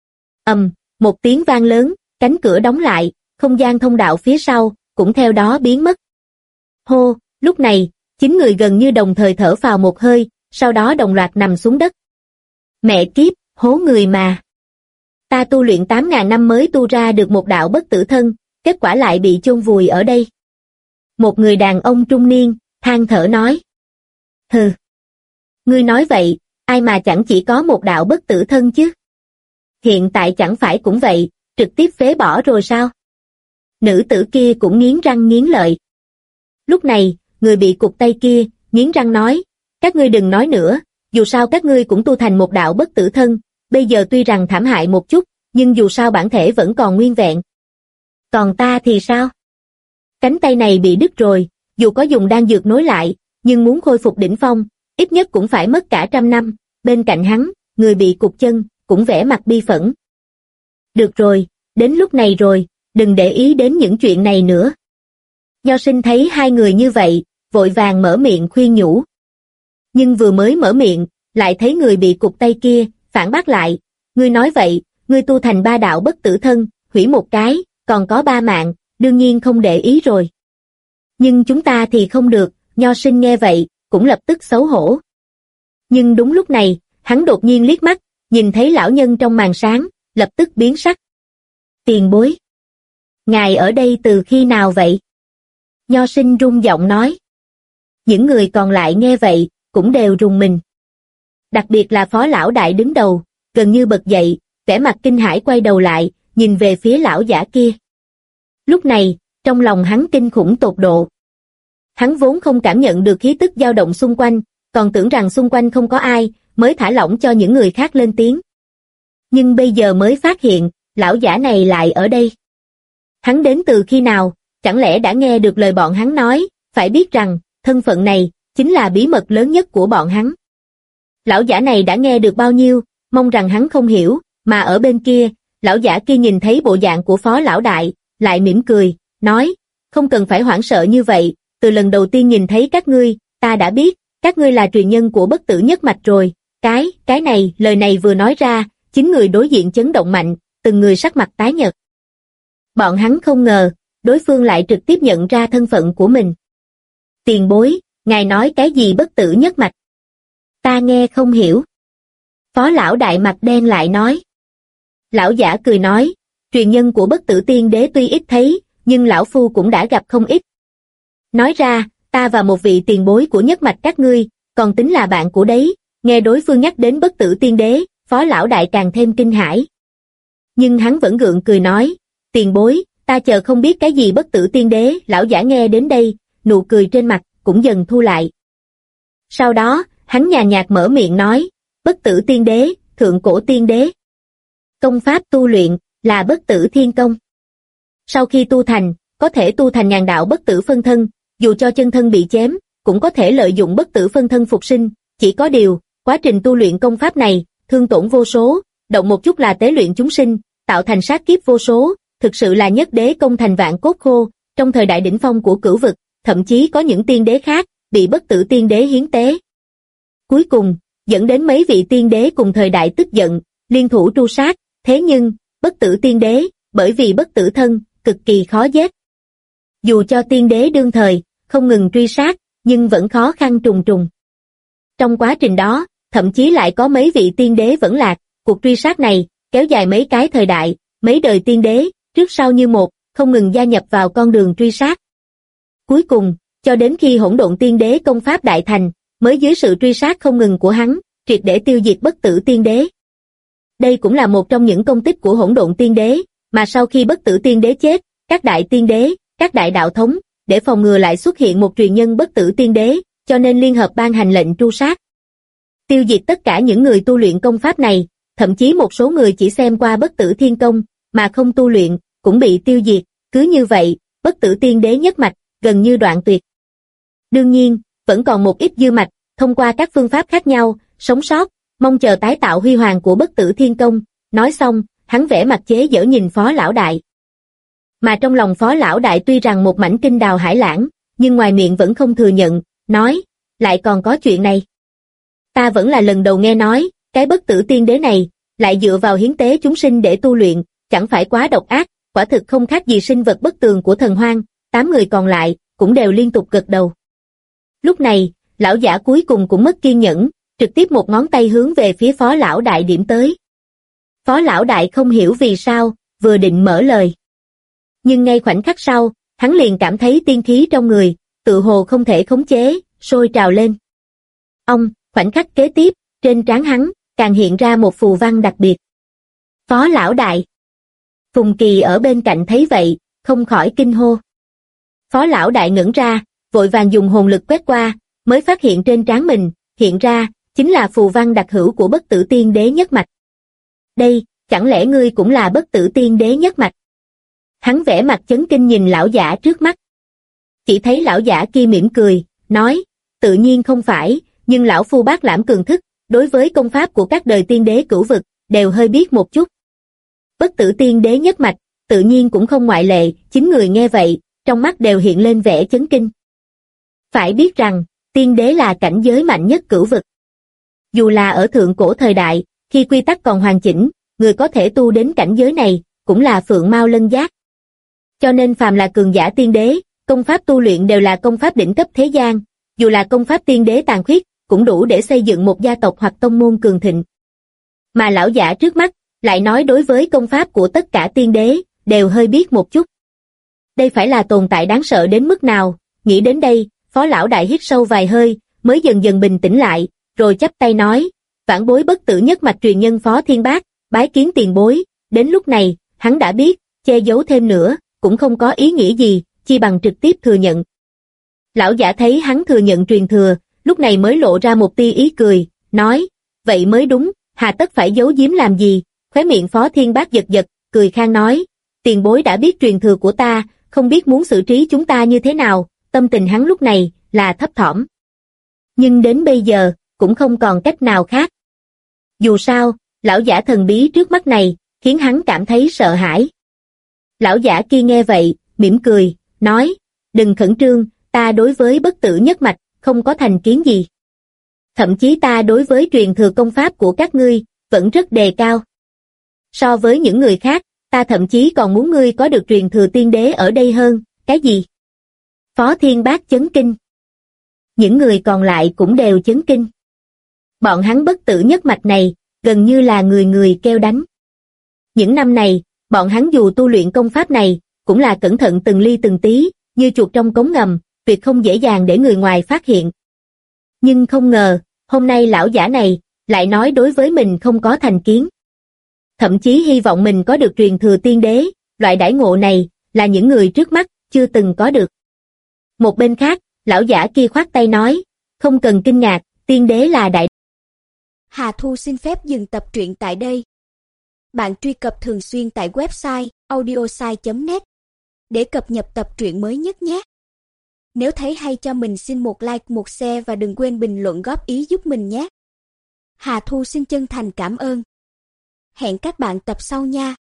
Một tiếng vang lớn, cánh cửa đóng lại, không gian thông đạo phía sau, cũng theo đó biến mất. Hô, lúc này, 9 người gần như đồng thời thở phào một hơi, sau đó đồng loạt nằm xuống đất. Mẹ kiếp, hố người mà. Ta tu luyện 8.000 năm mới tu ra được một đạo bất tử thân, kết quả lại bị chôn vùi ở đây. Một người đàn ông trung niên, than thở nói. Hừ. Ngươi nói vậy, ai mà chẳng chỉ có một đạo bất tử thân chứ? Hiện tại chẳng phải cũng vậy, trực tiếp phế bỏ rồi sao? Nữ tử kia cũng nghiến răng nghiến lợi. Lúc này, người bị cụt tay kia, nghiến răng nói, các ngươi đừng nói nữa, dù sao các ngươi cũng tu thành một đạo bất tử thân, bây giờ tuy rằng thảm hại một chút, nhưng dù sao bản thể vẫn còn nguyên vẹn. Còn ta thì sao? Cánh tay này bị đứt rồi, dù có dùng đan dược nối lại, nhưng muốn khôi phục đỉnh phong, ít nhất cũng phải mất cả 100 năm, bên cạnh hắn, người bị cụt chân, cũng vẻ mặt bi phẫn. Được rồi, đến lúc này rồi, đừng để ý đến những chuyện này nữa. Nho Sinh thấy hai người như vậy, vội vàng mở miệng khuyên nhủ. Nhưng vừa mới mở miệng, lại thấy người bị cụt tay kia, phản bác lại, ngươi nói vậy, ngươi tu thành 3 đạo bất tử thân, hủy một cái, còn có 3 mạng, đương nhiên không để ý rồi. Nhưng chúng ta thì không được, Nho Sinh nghe vậy, cũng lập tức xấu hổ. Nhưng đúng lúc này, hắn đột nhiên liếc mắt, nhìn thấy lão nhân trong màn sáng, lập tức biến sắc. Tiền bối. Ngài ở đây từ khi nào vậy? Nho Sinh run giọng nói. Những người còn lại nghe vậy, cũng đều rùng mình. Đặc biệt là Phó Lão Đại đứng đầu, gần như bật dậy, vẻ mặt kinh hãi quay đầu lại, nhìn về phía lão giả kia. Lúc này, trong lòng hắn kinh khủng tột độ. Hắn vốn không cảm nhận được khí tức dao động xung quanh, còn tưởng rằng xung quanh không có ai, mới thả lỏng cho những người khác lên tiếng. Nhưng bây giờ mới phát hiện, lão giả này lại ở đây. Hắn đến từ khi nào, chẳng lẽ đã nghe được lời bọn hắn nói, phải biết rằng, thân phận này, chính là bí mật lớn nhất của bọn hắn. Lão giả này đã nghe được bao nhiêu, mong rằng hắn không hiểu, mà ở bên kia, lão giả kia nhìn thấy bộ dạng của phó lão đại, lại mỉm cười, nói, không cần phải hoảng sợ như vậy, từ lần đầu tiên nhìn thấy các ngươi, ta đã biết, các ngươi là truyền nhân của bất tử nhất mạch rồi, cái này, lời này vừa nói ra, chính người đối diện chấn động mạnh, từng người sắc mặt tái nhợt. Bọn hắn không ngờ, đối phương lại trực tiếp nhận ra thân phận của mình. Tiền bối, ngài nói cái gì bất tử nhất mạch? Ta nghe không hiểu. Phó lão đại mặt đen lại nói. Lão giả cười nói, truyền nhân của bất tử tiên đế tuy ít thấy, nhưng lão phu cũng đã gặp không ít. Nói ra, ta và một vị tiền bối của nhất mạch các ngươi, còn tính là bạn của đấy, nghe đối phương nhắc đến bất tử tiên đế, phó lão đại càng thêm kinh hãi. Nhưng hắn vẫn gượng cười nói, tiền bối, ta chờ không biết cái gì bất tử tiên đế, lão giả nghe đến đây, nụ cười trên mặt cũng dần thu lại. Sau đó, hắn nhàn nhạt mở miệng nói, bất tử tiên đế, thượng cổ tiên đế. Công pháp tu luyện, là bất tử thiên công. Sau khi tu thành, có thể tu thành ngàn đạo bất tử phân thân, dù cho chân thân bị chém, cũng có thể lợi dụng bất tử phân thân phục sinh, chỉ có điều, quá trình tu luyện công pháp này, thương tổn vô số, động một chút là tế luyện chúng sinh, tạo thành sát kiếp vô số, thực sự là nhất đế công thành vạn cốt khô, trong thời đại đỉnh phong của cửu vực, thậm chí có những tiên đế khác, bị bất tử tiên đế hiến tế. Cuối cùng, dẫn đến mấy vị tiên đế cùng thời đại tức giận, liên thủ tru sát, thế nhưng, bất tử tiên đế, bởi vì bất tử thân, cực kỳ khó giết. Dù cho tiên đế đương thời, không ngừng truy sát, nhưng vẫn khó khăn trùng trùng. Trong quá trình đó, thậm chí lại có mấy vị tiên đế vẫn lạc, cuộc truy sát này, kéo dài mấy cái thời đại, mấy đời tiên đế, trước sau như một, không ngừng gia nhập vào con đường truy sát. Cuối cùng, cho đến khi hỗn độn tiên đế công pháp đại thành, mới dưới sự truy sát không ngừng của hắn, triệt để tiêu diệt bất tử tiên đế. Đây cũng là một trong những công tích của hỗn độn tiên đế, mà sau khi bất tử tiên đế chết, các đại tiên đế, các đại đạo thống, để phòng ngừa lại xuất hiện một truyền nhân bất tử tiên đế, cho nên liên hợp ban hành lệnh tru sát. Tiêu diệt tất cả những người tu luyện công pháp này, thậm chí một số người chỉ xem qua bất tử thiên công, mà không tu luyện, cũng bị tiêu diệt, cứ như vậy, bất tử tiên đế nhất mạch, gần như đoạn tuyệt. Đương nhiên, vẫn còn một ít dư mạch, thông qua các phương pháp khác nhau, sống sót, mong chờ tái tạo huy hoàng của bất tử thiên công. Nói xong, hắn vẽ mặt chế giễu nhìn phó lão đại. Mà trong lòng phó lão đại tuy rằng một mảnh kinh đào hải lãng, nhưng ngoài miệng vẫn không thừa nhận, nói, lại còn có chuyện này. Ta vẫn là lần đầu nghe nói, cái bất tử tiên đế này, lại dựa vào hiến tế chúng sinh để tu luyện, chẳng phải quá độc ác, quả thực không khác gì sinh vật bất tường của thần hoang. 8 người còn lại, cũng đều liên tục gật đầu. Lúc này, lão giả cuối cùng cũng mất kiên nhẫn, trực tiếp một ngón tay hướng về phía phó lão đại điểm tới. Phó lão đại không hiểu vì sao, vừa định mở lời. Nhưng ngay khoảnh khắc sau, hắn liền cảm thấy tiên khí trong người, tự hồ không thể khống chế, sôi trào lên. Khoảnh khắc kế tiếp, trên trán hắn, càng hiện ra một phù văn đặc biệt. Phó lão đại. Phùng Kỳ ở bên cạnh thấy vậy, không khỏi kinh hô. Phó lão đại ngẩn ra, vội vàng dùng hồn lực quét qua, mới phát hiện trên trán mình, hiện ra, chính là phù văn đặc hữu của bất tử tiên đế nhất mạch. Đây, chẳng lẽ ngươi cũng là bất tử tiên đế nhất mạch? Hắn vẽ mặt chấn kinh nhìn lão giả trước mắt. Chỉ thấy lão giả kia mỉm cười, nói, tự nhiên không phải, nhưng lão phu bác lãm cường thức, đối với công pháp của các đời tiên đế cửu vực, đều hơi biết một chút. Bất tử tiên đế nhất mạch, tự nhiên cũng không ngoại lệ, 9 người nghe vậy, trong mắt đều hiện lên vẻ chấn kinh. Phải biết rằng, tiên đế là cảnh giới mạnh nhất cửu vực. Dù là ở thượng cổ thời đại, khi quy tắc còn hoàn chỉnh, người có thể tu đến cảnh giới này, cũng là phượng mao lân giác. Cho nên phàm là cường giả tiên đế, công pháp tu luyện đều là công pháp đỉnh cấp thế gian, dù là công pháp tiên đế tàn khuyết, cũng đủ để xây dựng một gia tộc hoặc tông môn cường thịnh. Mà lão giả trước mắt, lại nói đối với công pháp của tất cả tiên đế, đều hơi biết một chút. Đây phải là tồn tại đáng sợ đến mức nào, nghĩ đến đây, phó lão đại hít sâu vài hơi, mới dần dần bình tĩnh lại, rồi chắp tay nói, vãn bối bất tử nhất mạch truyền nhân Phó Thiên Bác, bái kiến tiền bối. Đến lúc này, hắn đã biết, che giấu thêm nữa, cũng không có ý nghĩa gì, chi bằng trực tiếp thừa nhận. Lão giả thấy hắn thừa nhận truyền thừa, lúc này mới lộ ra một tia ý cười, nói, vậy mới đúng, hà tất phải giấu giếm làm gì, khóe miệng Phó Thiên Bác giật giật, cười khang nói, tiền bối đã biết truyền thừa của ta, không biết muốn xử trí chúng ta như thế nào, tâm tình hắn lúc này là thấp thỏm. Nhưng đến bây giờ, cũng không còn cách nào khác. Dù sao, lão giả thần bí trước mắt này, khiến hắn cảm thấy sợ hãi. Lão giả kia nghe vậy, mỉm cười, nói, đừng khẩn trương, ta đối với bất tử nhất mạch, không có thành kiến gì. Thậm chí ta đối với truyền thừa công pháp của các ngươi, vẫn rất đề cao. So với những người khác, ta thậm chí còn muốn ngươi có được truyền thừa tiên đế ở đây hơn, cái gì? Phó Thiên Bác chấn kinh. Những người còn lại cũng đều chấn kinh. Bọn hắn bất tử nhất mạch này, gần như là người người kêu đánh. Những năm này, bọn hắn dù tu luyện công pháp này, cũng là cẩn thận từng ly từng tí, như chuột trong cống ngầm, tuyệt không dễ dàng để người ngoài phát hiện. Nhưng không ngờ, hôm nay lão giả này, lại nói đối với mình không có thành kiến. Thậm chí hy vọng mình có được truyền thừa tiên đế, loại đãi ngộ này, là những người trước mắt, chưa từng có được. Một bên khác, lão giả kia khoát tay nói, không cần kinh ngạc, tiên đế là đại. Hà Thu xin phép dừng tập truyện tại đây. Bạn truy cập thường xuyên tại website audiosai.net để cập nhật tập truyện mới nhất nhé. Nếu thấy hay cho mình xin một like, một share và đừng quên bình luận góp ý giúp mình nhé. Hà Thu xin chân thành cảm ơn. Hẹn các bạn tập sau nha.